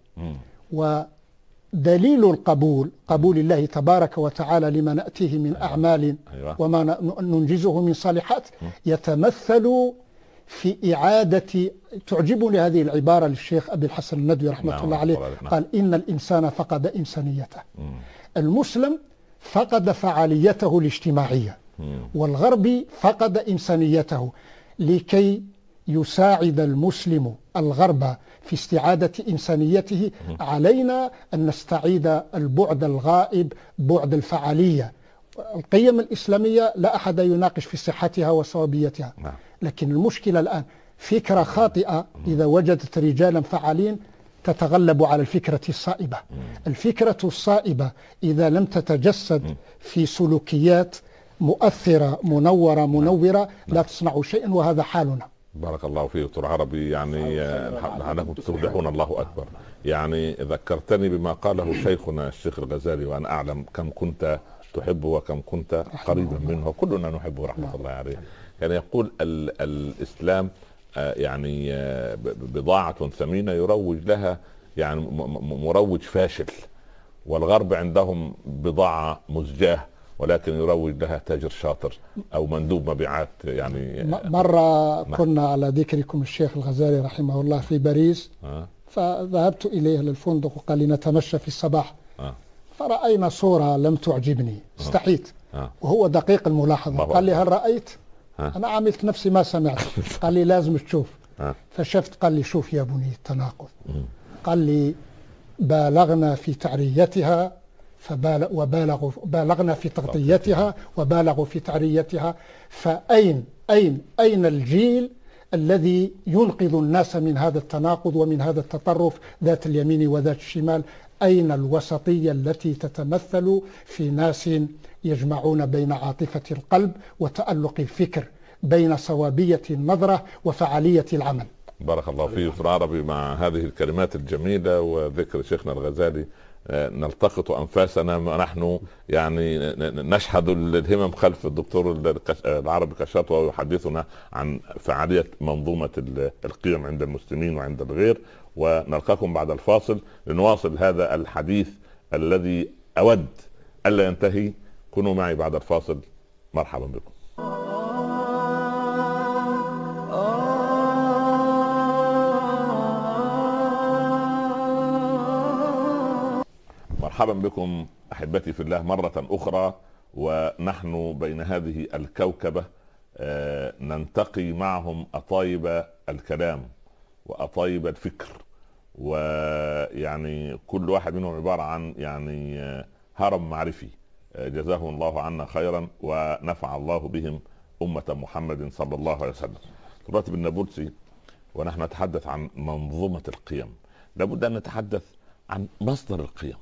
ودليل القبول قبول الله تبارك وتعالى لما نأتيه من أعمال وما ننجزه من صالحات يتمثل في إعادة. تعجبني هذه العبارة للشيخ أبي الحسن الندوي رحمة الله عليه، قال إن الإنسان فقد إنسانيته. المسلم فقد فعاليته الاجتماعية، والغربي فقد إنسانيته. لكي يساعد المسلم الغرب في استعادة إنسانيته علينا أن نستعيد البعد الغائب، بعد الفعالية. القيم الإسلامية لا أحد يناقش في صحتها وصوابيتها، لكن المشكلة الآن فكرة خاطئة إذا وجدت رجالا فعالين تتغلب على الفكرة الصائبة. الفكرة الصائبة إذا لم تتجسد في سلوكيات مؤثرة منورة منورة لا تصنع شيئا، وهذا حالنا. بارك الله فيك دكتور عربي، يعني لعلكم تفضحون، الله أكبر. يعني ذكرتني بما قاله شيخنا الشيخ الغزالي، وأنا أعلم كم كنت تحبه وكم كنت قريبا منه، وكلنا نحبه رحمة الله عليه. كان يعني يقول ال الإسلام يعني بضاعة ثمينة يروج لها يعني مروج فاشل، والغرب عندهم بضاعة مزجاة ولكن يروج لها تاجر شاطر أو مندوب مبيعات. يعني مرة كنا على ذكركم الشيخ الغزالي رحمه الله في باريس، أه؟ فذهبت إليه للفندق وقال لي نتمشى في الصباح، أه؟ فرأينا صورة لم تعجبني، استحيت، أه؟ وهو دقيق الملاحظة، قال لي هل رأيت؟ أه؟ أنا عملت نفسي ما سمعت. قال لي لازم تشوف. أه؟ فشفت، قال لي شوف يا بني التناقض. قال لي بالغنا في تعريتها فبالغ وبالغوا بالغنا في تغطيتها وبالغوا في تعريتها، فأين أين أين الجيل الذي ينقذ الناس من هذا التناقض ومن هذا التطرف ذات اليمين وذات الشمال؟ أين الوسطية التي تتمثل في ناس يجمعون بين عاطفة القلب وتألق الفكر، بين صوابية النظرة وفعالية العمل؟ بارك الله فيك دكتور عربي. مع هذه الكلمات الجميلة وذكر شيخنا الغزالي نلتقط أنفاسنا ونحن يعني نشهد الهمم خلف الدكتور العربي كشاط وهو يحدثنا عن فعالية منظومة القيم عند المسلمين وعند الغير. ونلقاكم بعد الفاصل لنواصل هذا الحديث الذي أود ألا ينتهي. كونوا معي بعد الفاصل. مرحبا بكم. مرحبا بكم أحبتي في الله مرة أخرى، ونحن بين هذه الكوكبة ننتقي معهم أطايب الكلام وأطايب الفكر، ويعني كل واحد منهم عبارة عن يعني هرم معرفي جزاهم الله عنا خيرا ونفع الله بهم أمة محمد صلى الله عليه وسلم. راتب النابلسي ونحن نتحدث عن منظومة القيم لابد أن نتحدث عن مصدر القيم.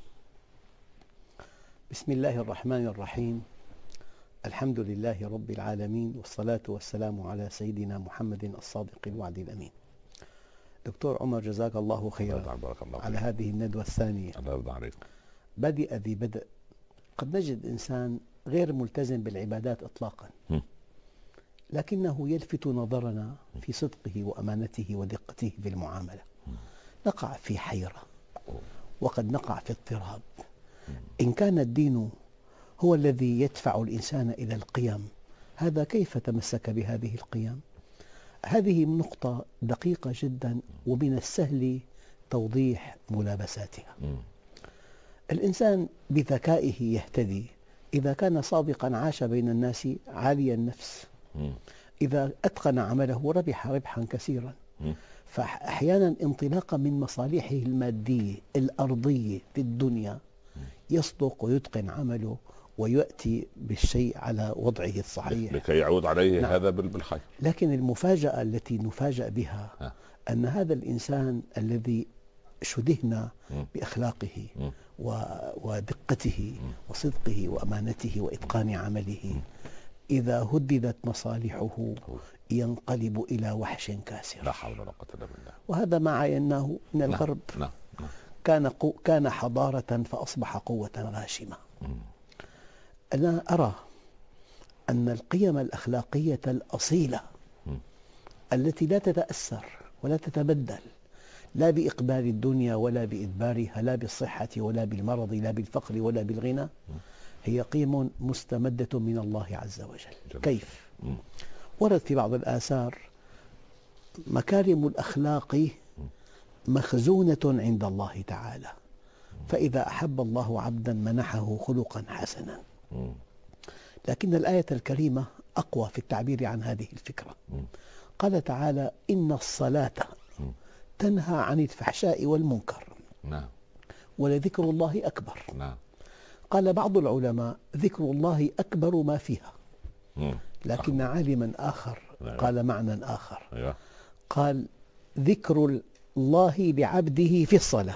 بسم الله الرحمن الرحيم، الحمد لله رب العالمين، والصلاة والسلام على سيدنا محمد الصادق الوعد الأمين. دكتور عمر جزاك الله خيرا على هذه الندوة الثانية. الله يرضى عليك. بدأ ذي بدء. قد نجد إنسان غير ملتزم بالعبادات إطلاقا، لكنه يلفت نظرنا في صدقه وأمانته ودقته في المعاملة. نقع في حيرة وقد نقع في اضطراب. إن كان الدين هو الذي يدفع الإنسان إلى القيم، هذا كيف تمسك بهذه القيم؟ هذه نقطة دقيقة جدا ومن السهل توضيح ملابساتها. الإنسان بذكائه يهتدي. إذا كان صادقا عاش بين الناس عالي النفس، إذا أتقن عمله ربح ربحا كثيرا. فأحيانا انطلاقا من مصالحه المادية الأرضية في الدنيا يصدق ويتقن عمله ويأتي بالشيء على وضعه الصحيح لكي يعود عليه. نعم. هذا بالخير. لكن المفاجأة التي نفاجأ بها ها. أن هذا الإنسان الذي شدهنا بأخلاقه ودقته وصدقه وأمانته وإتقان عمله، إذا هددت مصالحه، ينقلب إلى وحش كاسر. لا حول ولا قوة إلا بالله. وهذا ما عايناه من الغرب. نعم. نعم. كان قو كان حضارة فأصبح قوة غاشمة. أنا أرى أن القيم الأخلاقية الأصيلة التي لا تتأثر ولا تتبدل لا بإقبال الدنيا ولا بإدبارها، لا بالصحة ولا بالمرض، لا بالفقر ولا بالغنى، هي قيم مستمدة من الله عز وجل. كيف؟ ورد في بعض الآثار: مكارم الأخلاق مخزونة عند الله تعالى، فإذا أحب الله عبدا منحه خلقا حسنا. لكن الآية الكريمة أقوى في التعبير عن هذه الفكرة. قال تعالى: إن الصلاة تنهى عن الفحشاء والمنكر، نعم، ولذكر الله أكبر. نعم. قال بعض العلماء: ذكر الله أكبر ما فيها. مم. لكن أخبر. عالما آخر أيوة. قال معنى آخر. أيوة. قال: ذكر الله لعبده في الصلاة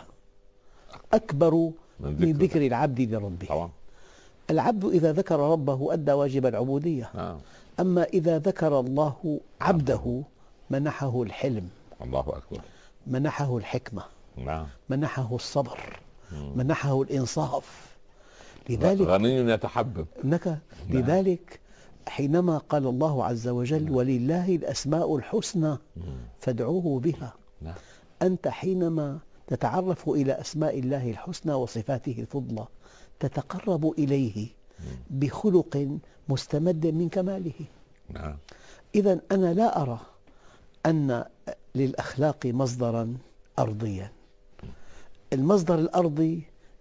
أكبر من ذكر, من ذكر العبد لربه. طبعا. العبد إذا ذكر ربه أدى واجب العبودية. نعم. أما إذا ذكر الله عبده منحه الحلم، الله أكبر، منحه الحكمة، نعم، منحه الصبر، مم. منحه الإنصاف. لذلك غني يتحبب. إنك نعم. لذلك حينما قال الله عز وجل: نعم. ولله الأسماء الحسنى فادعوه بها. نعم. أنت حينما تتعرف إلى أسماء الله الحسنى وصفاته الفضلى تتقرب إليه بخلق مستمد من كماله. نعم. إذن أنا لا أرى أن للأخلاق مصدرا أرضيا. المصدر الأرضي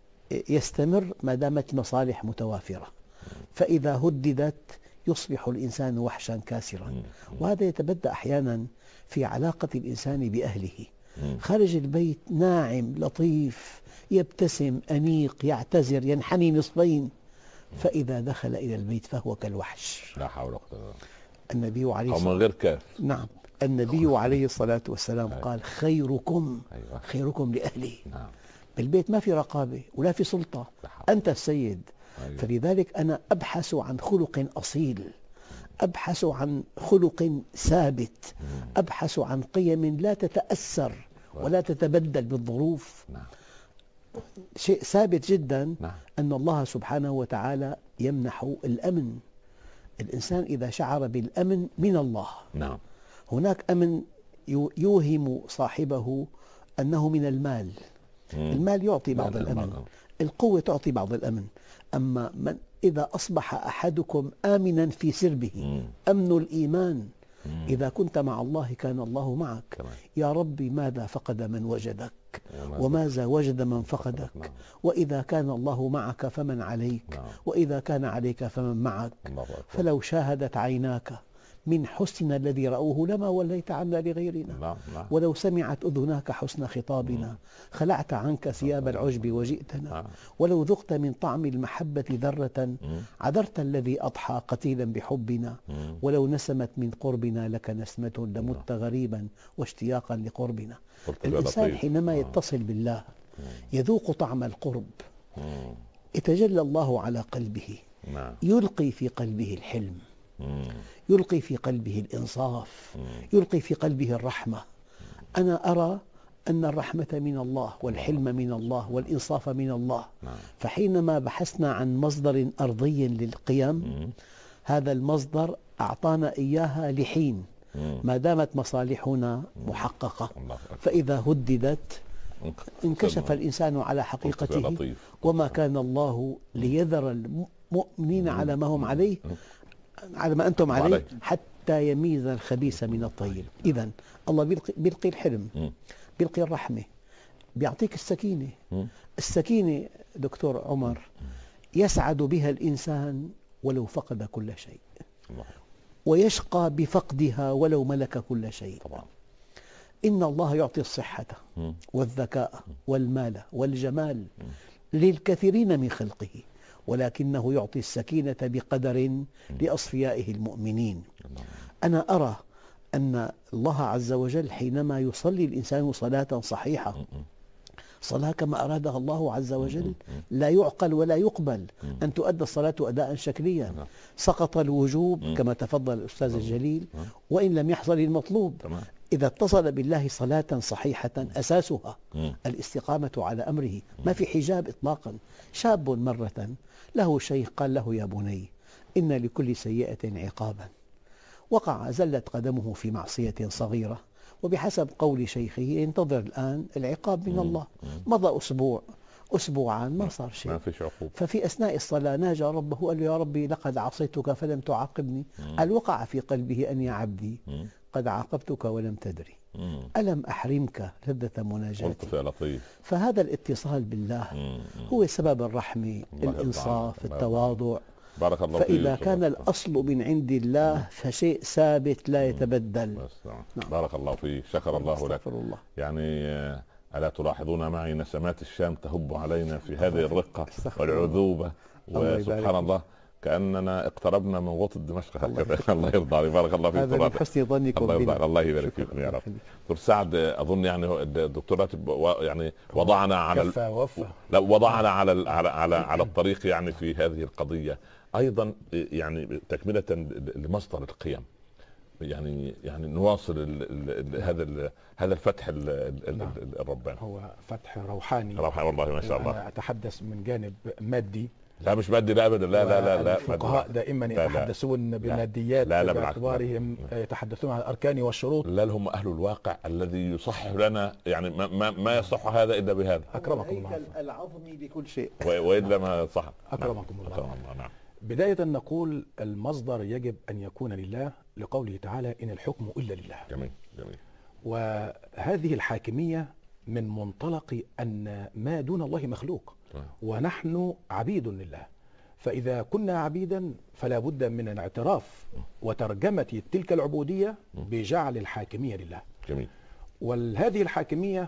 يستمر ما دامت المصالح متوافرة، فإذا هددت يصبح الإنسان وحشا كاسرا. وهذا يتبدأ أحيانا في علاقة الإنسان بأهله. خارج البيت ناعم لطيف يبتسم أنيق يعتذر ينحني نصفين، فإذا دخل إلى البيت فهو كالوحش. لا حول ولا قوة. النبي عليه الصلاة والسلام من غير كاف. نعم، النبي عليه الصلاة والسلام قال: خيركم أيوة. خيركم لأهله. نعم. بالبيت ما في رقابة ولا في سلطة، أنت السيد. أيوة. فلذلك أنا أبحث عن خلق أصيل، أبحث عن خلق ثابت، أبحث عن قيم لا تتأثر ولا تتبدل بالظروف. نعم. شيء ثابت جدا. نعم. أن الله سبحانه وتعالى يمنح الأمن. الإنسان إذا شعر بالأمن من الله، نعم، هناك أمن يوهم صاحبه أنه من المال. مم. المال يعطي بعض الأمن، القوة تعطي بعض الأمن. أما من إذا أصبح أحدكم آمنا في سربه، مم. أمن الإيمان. مم. إذا كنت مع الله كان الله معك. كمان. يا ربي ماذا فقد من وجدك وماذا وجد من فقدك. نعم. وإذا كان الله معك فمن عليك. نعم. وإذا كان عليك فمن معك. فلو شاهدت عيناك من حسن الذي رأوه لما وليت عنا لغيرنا. نعم. نعم. ولو سمعت أذناك حسن خطابنا مم. خلعت عنك ثياب العجب وجئتنا. نعم. ولو ذقت من طعم المحبة ذرة مم. عذرت الذي أضحى قتيلا بحبنا. مم. ولو نسمت من قربنا لك نسمة لمت غريبا واشتياقا لقربنا. الإنسان حينما يتصل بالله يذوق طعم القرب، يتجلى الله على قلبه، يلقي في قلبه الحلم، يلقي في قلبه الإنصاف، يلقي في قلبه الرحمة. أنا أرى أن الرحمة من الله والحلم من الله والإنصاف من الله. فحينما بحثنا عن مصدر أرضي للقيم، هذا المصدر أعطانا إياها لحين ما دامت مصالحنا محققة. فإذا هددت انكشف الإنسان على حقيقته. وما كان الله ليذر المؤمنين على ما هم عليه على ما أنتم عليه حتى يميز الخبيث من الطيب. إذن الله بيلقي, بيلقي الحلم، بيلقي الرحمة، بيعطيك السكينة. السكينة دكتور عمر يسعد بها الإنسان ولو فقد كل شيء، ويشقى بفقدها ولو ملك كل شيء. طبعا. إن الله يعطي الصحة والذكاء والمال والجمال للكثيرين من خلقه، ولكنه يعطي السكينة بقدر لأصفيائه المؤمنين. أنا أرى أن الله عز وجل حينما يصلي الإنسان صلاة صحيحة، صلاة كما أرادها الله عز وجل لا يعقل ولا يقبل أن تؤدى الصلاة أداء شكليا. سقط الوجوب كما تفضل الأستاذ الجليل وإن لم يحصل المطلوب. إذا اتصل بالله صلاة صحيحة أساسها الاستقامة على أمره، ما في حجاب إطلاقا. شاب مرة له شيخ قال له: يا بني، إن لكل سيئة عقابا. وقع زلت قدمه في معصية صغيرة، وبحسب قول شيخه ينتظر الآن العقاب من الله. مضى أسبوع أسبوعان ما صار شيء، ما فيش عقوبة. ففي أثناء الصلاة ناجى ربه قال له: يا ربي لقد عصيتك فلم تعاقبني. قال: وقع في قلبه أن يا عبدي قد عاقبتك ولم تدري، ألم أحرمك لذة مناجاتي. يا لطيف. فهذا الاتصال بالله هو سبب الرحمة، الإنصاف، التواضع. بارك الله فيك. فإذا كان الأصل من عند الله فشيء ثابت لا يتبدل. نعم. بارك الله فيك، شكر الله لك. الله. يعني ألا تلاحظون معي نسمات الشام تهب علينا في هذه الرقة والعذوبة، وسبحان الله كأننا اقتربنا من غوطة دمشق هكذا. الله يرضى عليك، بارك الله فيك. هذا من حسن ظنكم بنا. الله يبارك فيكم يا رب. دكتور سعد، أظن يعني الدكتور راتب يعني وضعنا على ال... لا وضعنا على ال... على على على الطريق يعني في هذه القضية أيضا، يعني تكملة لمصدر القيم. يعني يعني نواصل ال ال ال هذا ال هذا الفتح ال ال نعم. الرباني. هو فتح روحاني. روحاني والله ما شاء الله. أنا أتحدث من جانب مادي. لا مش مادي، لا ابدا، لا لا لا لا. الفقهاء دائما يتحدثون بماديات باعتبارهم يتحدثون عن الاركان والشروط. لا، هم اهل الواقع الذي يصحح لنا، يعني ما ما, ما يصح هذا الا بهذا. اكرمكم الله. العظمي بكل شيء والا ما صح. اكرمكم الله. أكرم الله. نعم. بداية نقول المصدر يجب ان يكون لله، لقوله تعالى: ان الحكم الا لله. جميل جميل. وهذه الحاكمية من منطلق ان ما دون الله مخلوق ونحن عبيد لله. فإذا كنا عبيدا فلا بد من الاعتراف وترجمة تلك العبودية بجعل الحاكمية لله. جميل. وهذه الحاكمية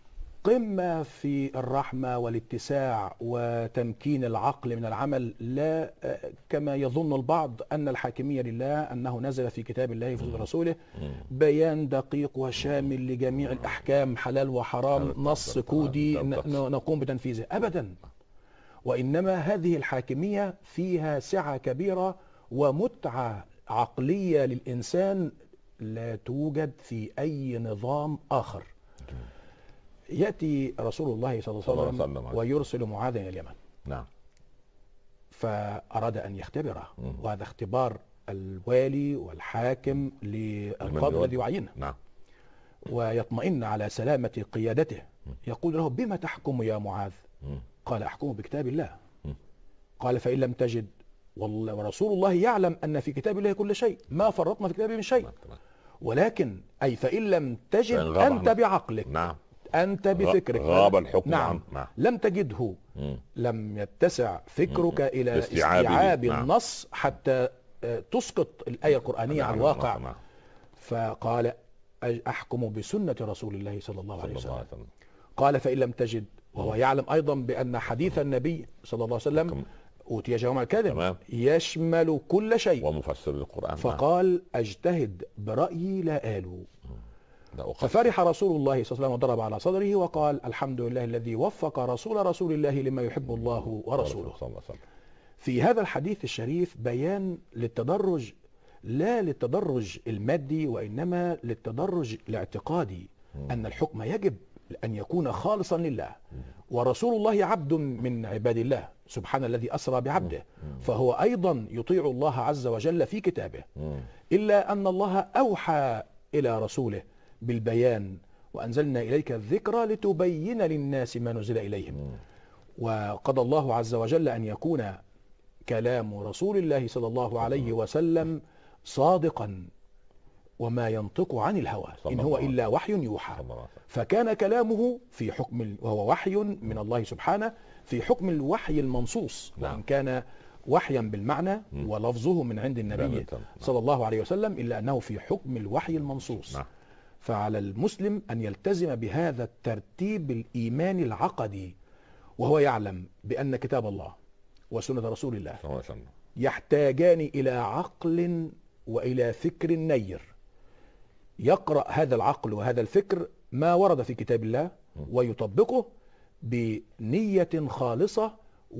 قمة في الرحمة والاتساع وتمكين العقل من العمل، لا كما يظن البعض أن الحاكمية لله أنه نزل في كتاب الله في رسوله بيان دقيق وشامل لجميع الأحكام حلال وحرام، نص كودي نقوم بتنفيذه. أبدا. وإنما هذه الحاكمية فيها سعة كبيرة ومتعة عقلية للإنسان لا توجد في أي نظام آخر. يأتي رسول الله صلى الله عليه وسلم ويرسل معاذ إلى اليمن. نعم. فأراد أن يختبره، وهذا اختبار الوالي والحاكم للقاضي الذي يعينه. نعم. ويطمئن على سلامة قيادته. يقول له: بما تحكم يا معاذ؟ قال: أحكم بكتاب الله. قال: فإن لم تجد؟ ورسول الله يعلم أن في كتاب الله كل شيء، ما فرطنا في كتابه من شيء. ولكن أي فإن لم تجد أنت بعقلك. نعم. أنت بفكرك. غاب الحكم. نعم. نعم. لم تجده. مم. لم يتسع فكرك مم. إلى استيعاب نعم. النص حتى تسقط الآية القرآنية نعم. عن الواقع. نعم. فقال: أحكم بسنة رسول الله صلى الله عليه وسلم. قال: فإن لم تجد؟ وهو يعلم أيضا بأن حديث النبي صلى الله عليه وسلم أوتي جوامع الكلم يشمل كل شيء ومفسر القرآن. فقال: أجتهد برأيي لا آلو. ففرح رسول الله صلى الله عليه وسلم وضرب على صدره وقال: الحمد لله الذي وفق رسول رسول الله لما يحب الله ورسوله. في هذا الحديث الشريف بيان للتدرج، لا للتدرج المادي وإنما للتدرج الاعتقادي، أن الحكم يجب أن يكون خالصا لله، ورسول الله عبد من عباد الله سبحان الذي أسرى بعبده، فهو أيضا يطيع الله عز وجل في كتابه، إلا أن الله أوحى إلى رسوله بالبيان: وأنزلنا إليك الذكر لتبين للناس ما نزل إليهم. وقضى الله عز وجل أن يكون كلام رسول الله صلى الله عليه وسلم صادقا، وما ينطق عن الهوى إن هو إلا وحي يوحى. فكان كلامه في حكم، وهو وحي من الله سبحانه، في حكم الوحي المنصوص، وإن كان وحيا بالمعنى ولفظه من عند النبي صلى الله عليه وسلم، إلا أنه في حكم الوحي المنصوص. فعلى المسلم أن يلتزم بهذا الترتيب الإيماني العقدي، وهو يعلم بأن كتاب الله وسنة رسول الله يحتاجان إلى عقل وإلى فكر نير، يقرأ هذا العقل وهذا الفكر ما ورد في كتاب الله ويطبقه، بنية خالصة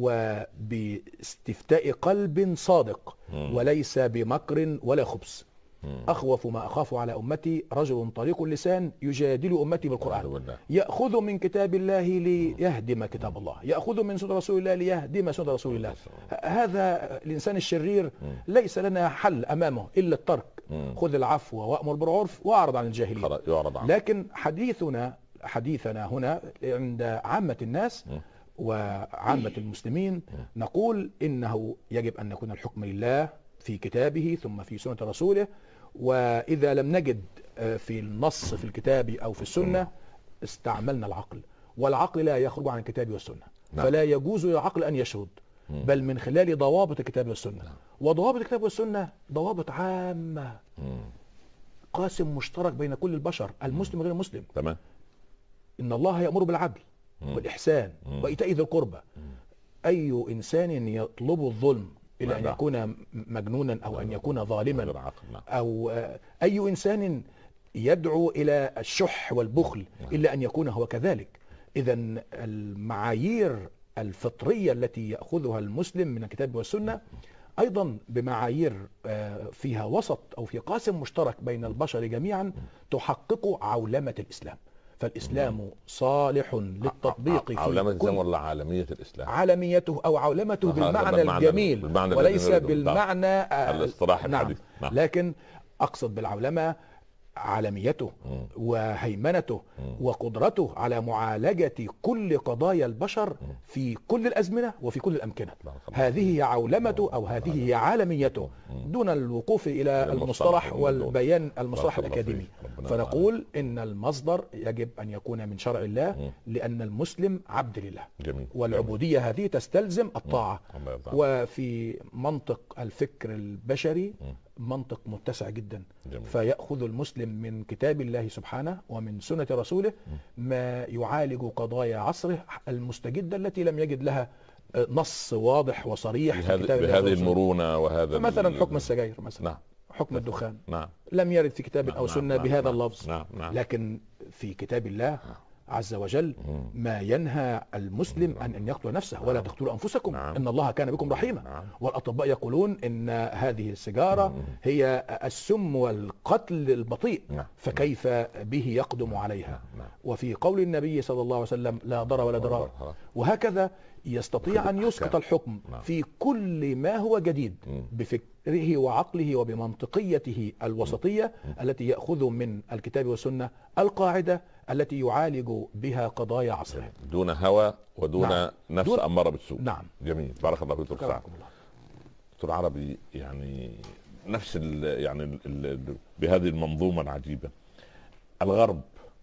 وباستفتاء قلب صادق وليس بمكر ولا خبث. أخوف ما أخاف على أمتي رجل طريق اللسان يجادل أمتي بالقرآن، يأخذ من كتاب الله ليهدم كتاب الله، يأخذ من سنة رسول الله ليهدم سنة رسول الله. هذا الإنسان الشرير ليس لنا حل أمامه إلا الترك. خذ العفو وأمر بالعرف وأعرض عن الجاهلين. لكن حديثنا حديثنا هنا عند عامة الناس وعامة المسلمين نقول إنه يجب أن يكون الحكم لله في كتابه ثم في سنة رسوله، وإذا لم نجد في النص في الكتاب أو في السنة استعملنا العقل، والعقل لا يخرج عن الكتاب والسنة. نعم. فلا يجوز للعقل أن يشرد بل من خلال ضوابط الكتاب والسنة. نعم. وضوابط الكتاب والسنة ضوابط عامة، قاسم مشترك بين كل البشر المسلم وغير المسلم. تمام. إن الله يأمر بالعدل والإحسان وإيتاء ذي القربى. أي إنسان يطلب الظلم إلى أن يكون مجنونا أو أن يكون ظالما، أو أي إنسان يدعو إلى الشح والبخل إلا أن يكون هو كذلك. إذن المعايير الفطرية التي يأخذها المسلم من الكتاب والسنة أيضا بمعايير فيها وسط أو في قاسم مشترك بين البشر جميعا تحقق عولمة الإسلام. فالإسلام صالح للتطبيق. عولمة الإسلام ولا عالمية الإسلام؟ عالميته أو عولمته بالمعنى الجميل بالمعنى وليس بالمعنى الاصطلاحي. نعم. نعم. لكن أقصد بالعولمة عالميته مم. وهيمنته مم. وقدرته على معالجة كل قضايا البشر مم. في كل الأزمنة وفي كل الأمكنة. هذه هي عولمته أو هذه هي عالميته دون الوقوف إلى المصطلح والبيان المصطلح الأكاديمي. فنقول إن المصدر يجب أن يكون من شرع الله مم. لأن المسلم عبد لله. جميل. والعبودية هذه تستلزم الطاعة. وفي منطق الفكر البشري مم. منطق متسع جدا. جميل. فيأخذ المسلم من كتاب الله سبحانه ومن سنة رسوله ما يعالج قضايا عصره المستجدة التي لم يجد لها نص واضح وصريح في كتاب الله بهذه المرونة. وهذا مثلا حكم السجاير مثلا. نعم. حكم الدخان. نعم. لم يرد في كتاب نعم. أو سنة نعم. بهذا نعم. اللفظ. نعم. نعم. لكن في كتاب الله نعم. عز وجل ما ينهى المسلم عن أن يقتل نفسه ولا تقتلوا أنفسكم إن الله كان بكم رحيما. والأطباء يقولون إن هذه السيجارة هي السم والقتل البطيء، فكيف به يقدم عليها. وفي قول النبي صلى الله عليه وسلم لا ضرر ولا ضرار. وهكذا يستطيع أن يسقط الحكم في كل ما هو جديد بفكره وعقله وبمنطقيته الوسطية التي يأخذ من الكتاب والسنة القاعدة التي يعالج بها قضايا عصره دون هوى ودون نعم. نفس دون... أمارة بالسوء. نعم. جميل. بارك الله فيك دكتور سعد. دكتور عربي، يعني نفس ال يعني ال ال بهذه المنظومة العجيبة الغرب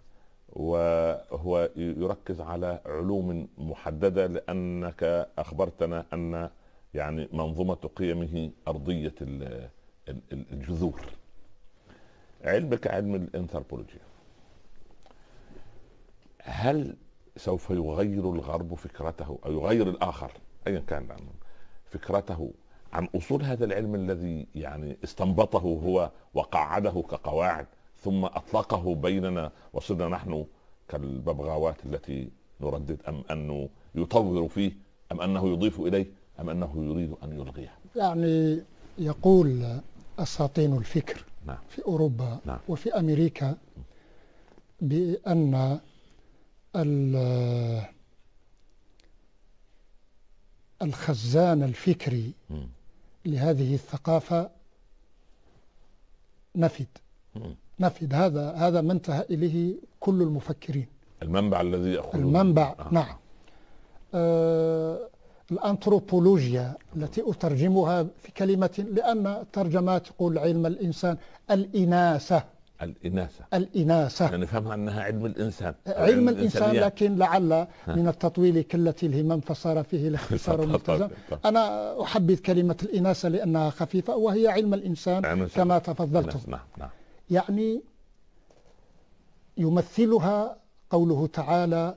وهو يركز على علوم محددة، لأنك أخبرتنا أن يعني منظومة قيمه أرضية الجذور. علمك علم الأنثروبولوجيا، هل سوف يغير الغرب فكرته أو يغير الآخر أيا كان فكرته عن أصول هذا العلم الذي يعني استنبطه هو وقعده كقواعد ثم أطلقه بيننا وصرنا نحن كالببغاوات التي نردد، أم أنه يطور فيه أم أنه يضيف إليه أم أنه يريد أن يلغيه؟ يعني يقول أساطين الفكر نعم. في أوروبا نعم. وفي أمريكا بأن الخزان الفكري م. لهذه الثقافة نفد م. نفد هذا هذا ما انتهى إليه كل المفكرين. المنبع الذي يأخذ المنبع آه. نعم. آه الأنثروبولوجيا التي أترجمها في كلمة، لأن الترجمات تقول علم الإنسان الإناثة الإناثة الإناثة يعني نفهمها أنها علم الإنسان علم الإنسان، لكن لعل من التطويل كلة الهمم فصار فيه الاختصار ملتزم. أنا أحبذ كلمة الإناثة لأنها خفيفة وهي علم الإنسان كما تفضلت. نعم. نعم. يعني يمثلها قوله تعالى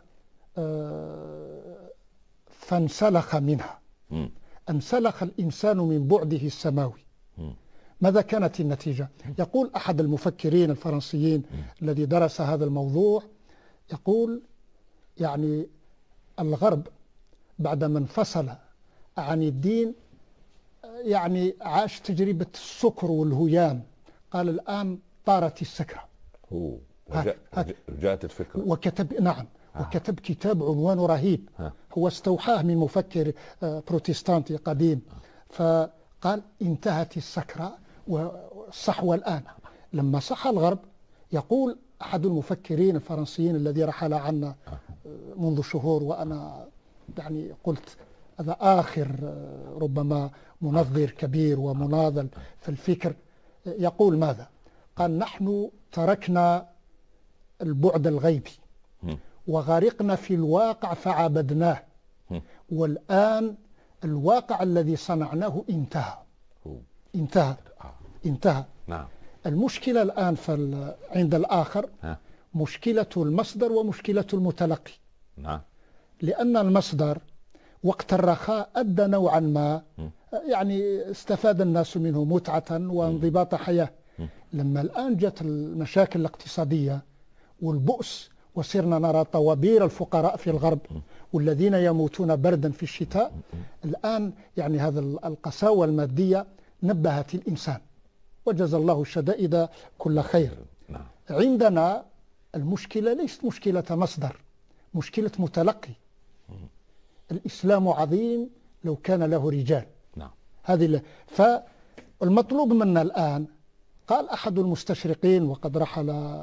فانسلخ منها م. انسلخ الإنسان من بعده السماوي. م. ماذا كانت النتيجة؟ يقول أحد المفكرين الفرنسيين م. الذي درس هذا الموضوع، يقول يعني الغرب بعدما انفصل عن الدين يعني عاش تجربة السكر والهيام، قال الآن طارت السكرة. أوه. وجاء جاءت الفكرة وكتب نعم آه. وكتب كتاب عنوانه رهيب. ها. هو استوحاه من مفكر بروتستانتي قديم، فقال انتهت السكرة والصحوة الآن. لما صح الغرب، يقول أحد المفكرين الفرنسيين الذي رحل عنا منذ شهور، وأنا يعني قلت هذا آخر ربما منظر كبير ومناضل في الفكر، يقول ماذا؟ قال نحن تركنا البعد الغيبي وغرقنا في الواقع فعبدناه، والآن الواقع الذي صنعناه انتهى انتهى انتهى نعم. المشكلة الآن في عند الآخر مشكلة المصدر ومشكلة المتلقي. نعم. لأن المصدر وقت الرخاء أدى نوعا ما، يعني استفاد الناس منه متعة وانضباط حياة. لما الآن جت المشاكل الاقتصادية والبؤس وصرنا نرى طوابير الفقراء في الغرب والذين يموتون بردا في الشتاء، الآن يعني هذا القساوة المادية نبهت الإنسان، وجزى الله الشدائد كل خير. عندنا المشكلة ليست مشكلة مصدر، مشكلة متلقي. الإسلام عظيم لو كان له رجال. نعم. هذه فالمطلوب منا الآن، قال أحد المستشرقين وقد رحل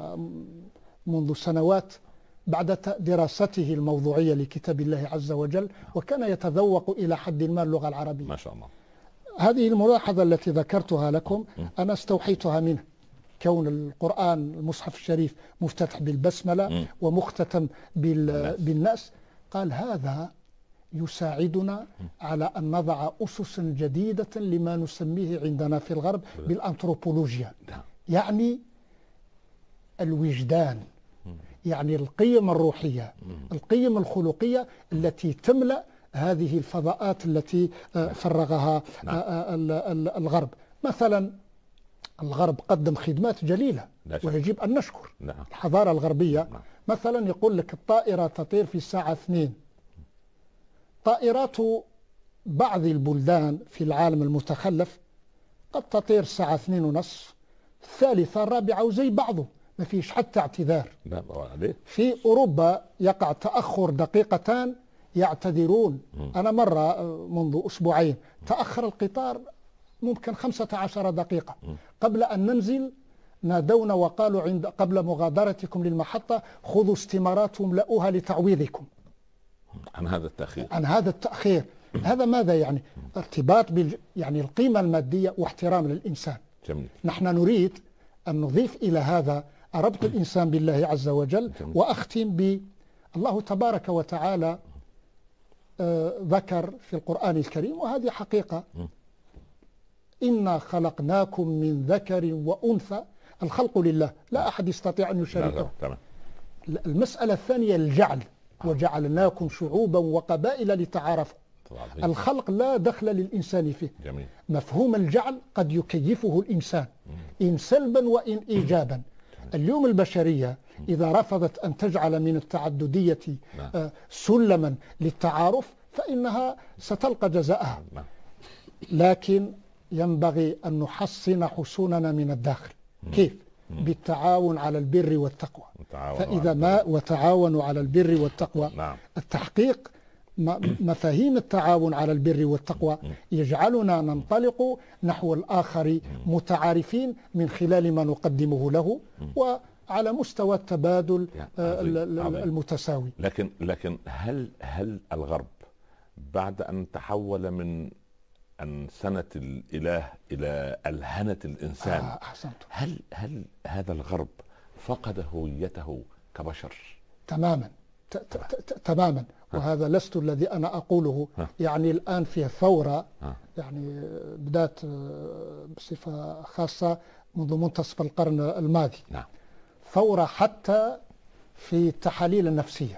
منذ سنوات بعد دراسته الموضوعية لكتاب الله عز وجل، وكان يتذوق إلى حد ما اللغة العربية. ما شاء الله. هذه الملاحظة التي ذكرتها لكم أنا استوحيتها منه، كون القرآن المصحف الشريف مفتتح بالبسملة ومختتم بالناس. قال هذا يساعدنا على أن نضع أسس جديدة لما نسميه عندنا في الغرب بالأنثروبولوجيا، يعني الوجدان، يعني القيم الروحية، القيم الخلقية التي تملأ هذه الفضاءات التي فرغها الغرب. مثلا الغرب قدم خدمات جليلة ويجب أن نشكر الحضارة الغربية. مثلا يقول لك الطائرة تطير في الساعة اثنين. طائرات بعض البلدان في العالم المتخلف قد تطير الساعة اثنين ونصف، الثالثة الرابعة وزي بعضه، ما فيش حتى اعتذار. في أوروبا يقع تأخر دقيقتان يعتذرون. أنا مرة منذ أسبوعين تأخر القطار ممكن خمسة عشر دقيقة، قبل أن ننزل نادونا وقالوا عند قبل مغادرتكم للمحطة خذوا استمارات واملؤوها لتعويضكم عن هذا التأخير. عن هذا التأخير. هذا ماذا يعني؟ ارتباط بال يعني القيمة المادية واحترام للإنسان. جميل. نحن نريد أن نضيف إلى هذا ربط الإنسان بالله عز وجل. جميل. وأختم ب الله تبارك وتعالى آه ذكر في القرآن الكريم، وهذه حقيقة، إنا خلقناكم من ذكر وأنثى. الخلق لله، لا أحد يستطيع أن يشاركه. المسألة الثانية الجعل، وجعلناكم شعوبا وقبائل لتعارفوا. الخلق لا دخل للإنسان فيه. جميل. مفهوم الجعل قد يكيفه الإنسان إن سلبا وإن إيجابا. اليوم البشرية إذا رفضت أن تجعل من التعددية سلما للتعارف فإنها ستلقى جزاءها. لكن ينبغي أن نحصن حصوننا من الداخل. كيف؟ بالتعاون على البر والتقوى. فإذا ما وتعاونوا على البر والتقوى، نعم. التحقيق مفاهيم التعاون على البر والتقوى يجعلنا ننطلق نحو الآخر متعارفين من خلال ما نقدمه له وعلى مستوى التبادل المتساوي. لكن لكن هل هل الغرب بعد أن تحول من أن سنة الإله إلى ألهنة الإنسان، آه هل هل هذا الغرب فقد هويته كبشر؟ تماما تماما. وهذا لست الذي أنا أقوله. يعني الآن في ثورة، يعني بدأت بصفة خاصة منذ منتصف القرن الماضي. ثورة حتى في التحاليل النفسية.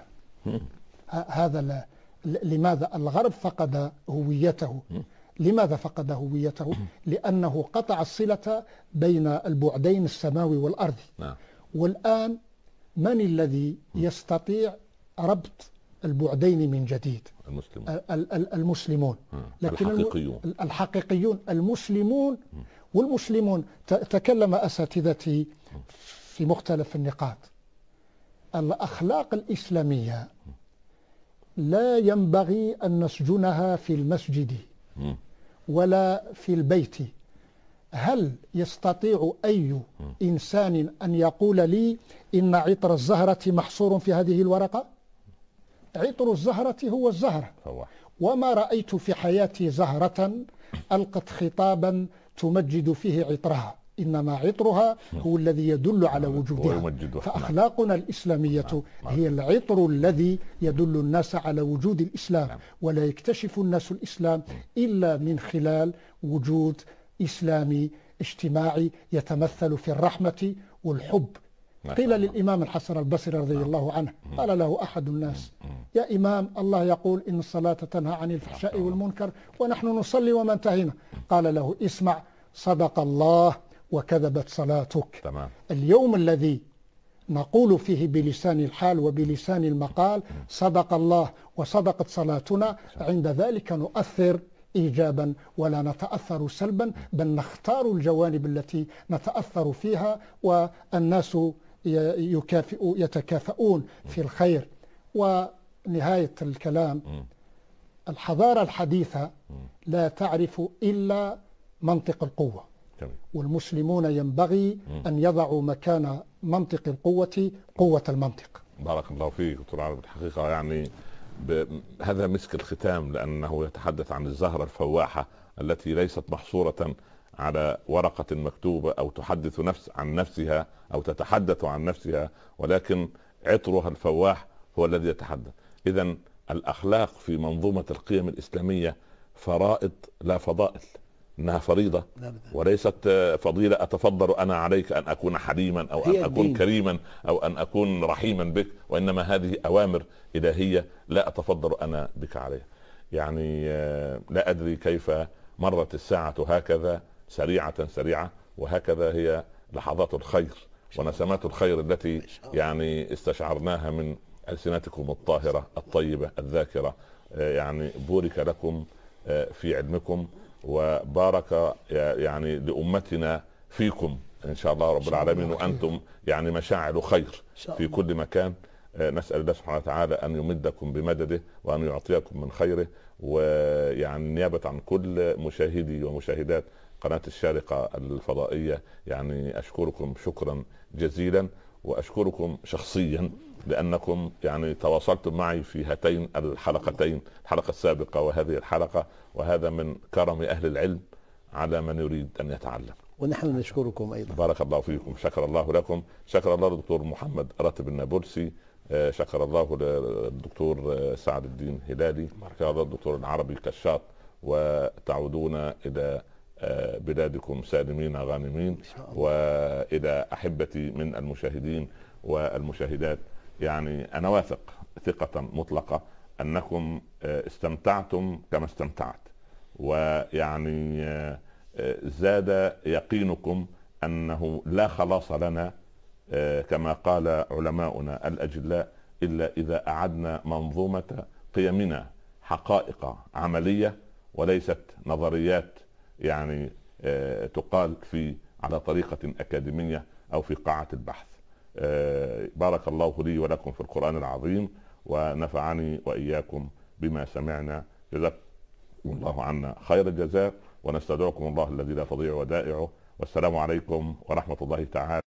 هذا لماذا الغرب فقد هويته؟ لماذا فقد هويته؟ لأنه قطع الصلة بين البعدين السماوي والأرضي. والآن من الذي يستطيع ربط البعدين من جديد. المسلمون ال- ال- المسلمون لكن الحقيقيون الم... الحقيقيون المسلمون والمسلمون. ت- تكلم أساتذتي في مختلف النقاط. الأخلاق الإسلامية لا ينبغي أن نسجنها في المسجد ولا في البيت. هل يستطيع أي إنسان أن يقول لي إن عطر الزهرة محصور في هذه الورقة؟ عطر الزهرة هو الزهرة، وما رأيت في حياتي زهرة ألقت خطابا تمجد فيه عطرها، إنما عطرها هو الذي يدل على وجودها. فأخلاقنا الإسلامية هي العطر الذي يدل الناس على وجود الإسلام، ولا يكتشف الناس الإسلام إلا من خلال وجود إسلامي اجتماعي يتمثل في الرحمة والحب. قيل للإمام الحسن البصري رضي الله عنه، قال له أحد الناس: يا إمام، الله يقول إن الصلاة تنهى عن الفحشاء والمنكر ونحن نصلي وما انتهينا. قال له: اسمع، صدق الله وكذبت صلاتك. تمام. اليوم الذي نقول فيه بلسان الحال وبلسان المقال صدق الله وصدقت صلاتنا، عند ذلك نؤثر إيجابا ولا نتأثر سلبا، بل نختار الجوانب التي نتأثر فيها، والناس يكافئ يتكافؤون في الخير. ونهاية الكلام، الحضارة الحديثة لا تعرف إلا منطق القوة، والمسلمون ينبغي أن يضعوا مكان منطق القوة قوة المنطق. بارك الله فيك دكتور عربي. الحقيقة يعني هذا مسك الختام، لأنه يتحدث عن الزهرة الفواحة التي ليست محصورة على ورقة مكتوبة أو تحدث نفس عن نفسها أو تتحدث عن نفسها، ولكن عطرها الفواح هو الذي يتحدث. إذن الأخلاق في منظومة القيم الإسلامية فرائض لا فضائل، إنها فريضة وليست فضيلة أتفضل أنا عليك أن أكون حليما أو أن أكون كريما أو أن أكون رحيما بك، وإنما هذه أوامر إلهية لا أتفضل أنا بك عليها. يعني لا أدري كيف مرت الساعة هكذا سريعة سريعة، وهكذا هي لحظات الخير ونسمات الخير التي يعني استشعرناها من ألسنتكم الطاهرة الطيبة الذاكرة. يعني بورك لكم في علمكم، وبارك يعني لأمتنا فيكم إن شاء الله رب العالمين، وأنتم يعني مشاعل خير في كل مكان. نسأل الله سبحانه وتعالى أن يمدكم بمدده وأن يعطيكم من خيره. ويعني نيابة عن كل مشاهدي ومشاهدات قناة الشارقة الفضائية، يعني أشكركم شكرا جزيلا، وأشكركم شخصيا لأنكم يعني تواصلتم معي في هاتين الحلقتين، الحلقة السابقة وهذه الحلقة، وهذا من كرم أهل العلم على من يريد أن يتعلم. ونحن نشكركم أيضا. بارك الله فيكم. شكر الله لكم. شكر الله للدكتور محمد راتب النابلسي. شكر الله للدكتور سعد الدين هلالي. شكر الله للدكتور العربي كشاط. وتعودون إلى بلادكم سالمين غانمين، وإلى أحبتي من المشاهدين والمشاهدات. يعني أنا واثق ثقة مطلقة أنكم استمتعتم كما استمتعت، ويعني زاد يقينكم أنه لا خلاص لنا كما قال علماؤنا الأجلاء إلا إذا أعدنا منظومة قيمنا حقائق عملية وليست نظريات يعني تقال في على طريقة أكاديمية أو في قاعة البحث. بارك الله لي ولكم في القرآن العظيم، ونفعني وإياكم بما سمعنا. جزاكم الله عنا خير الجزاء، ونستودعكم الله الذي لا تضيع ودائعه. والسلام عليكم ورحمة الله تعالى.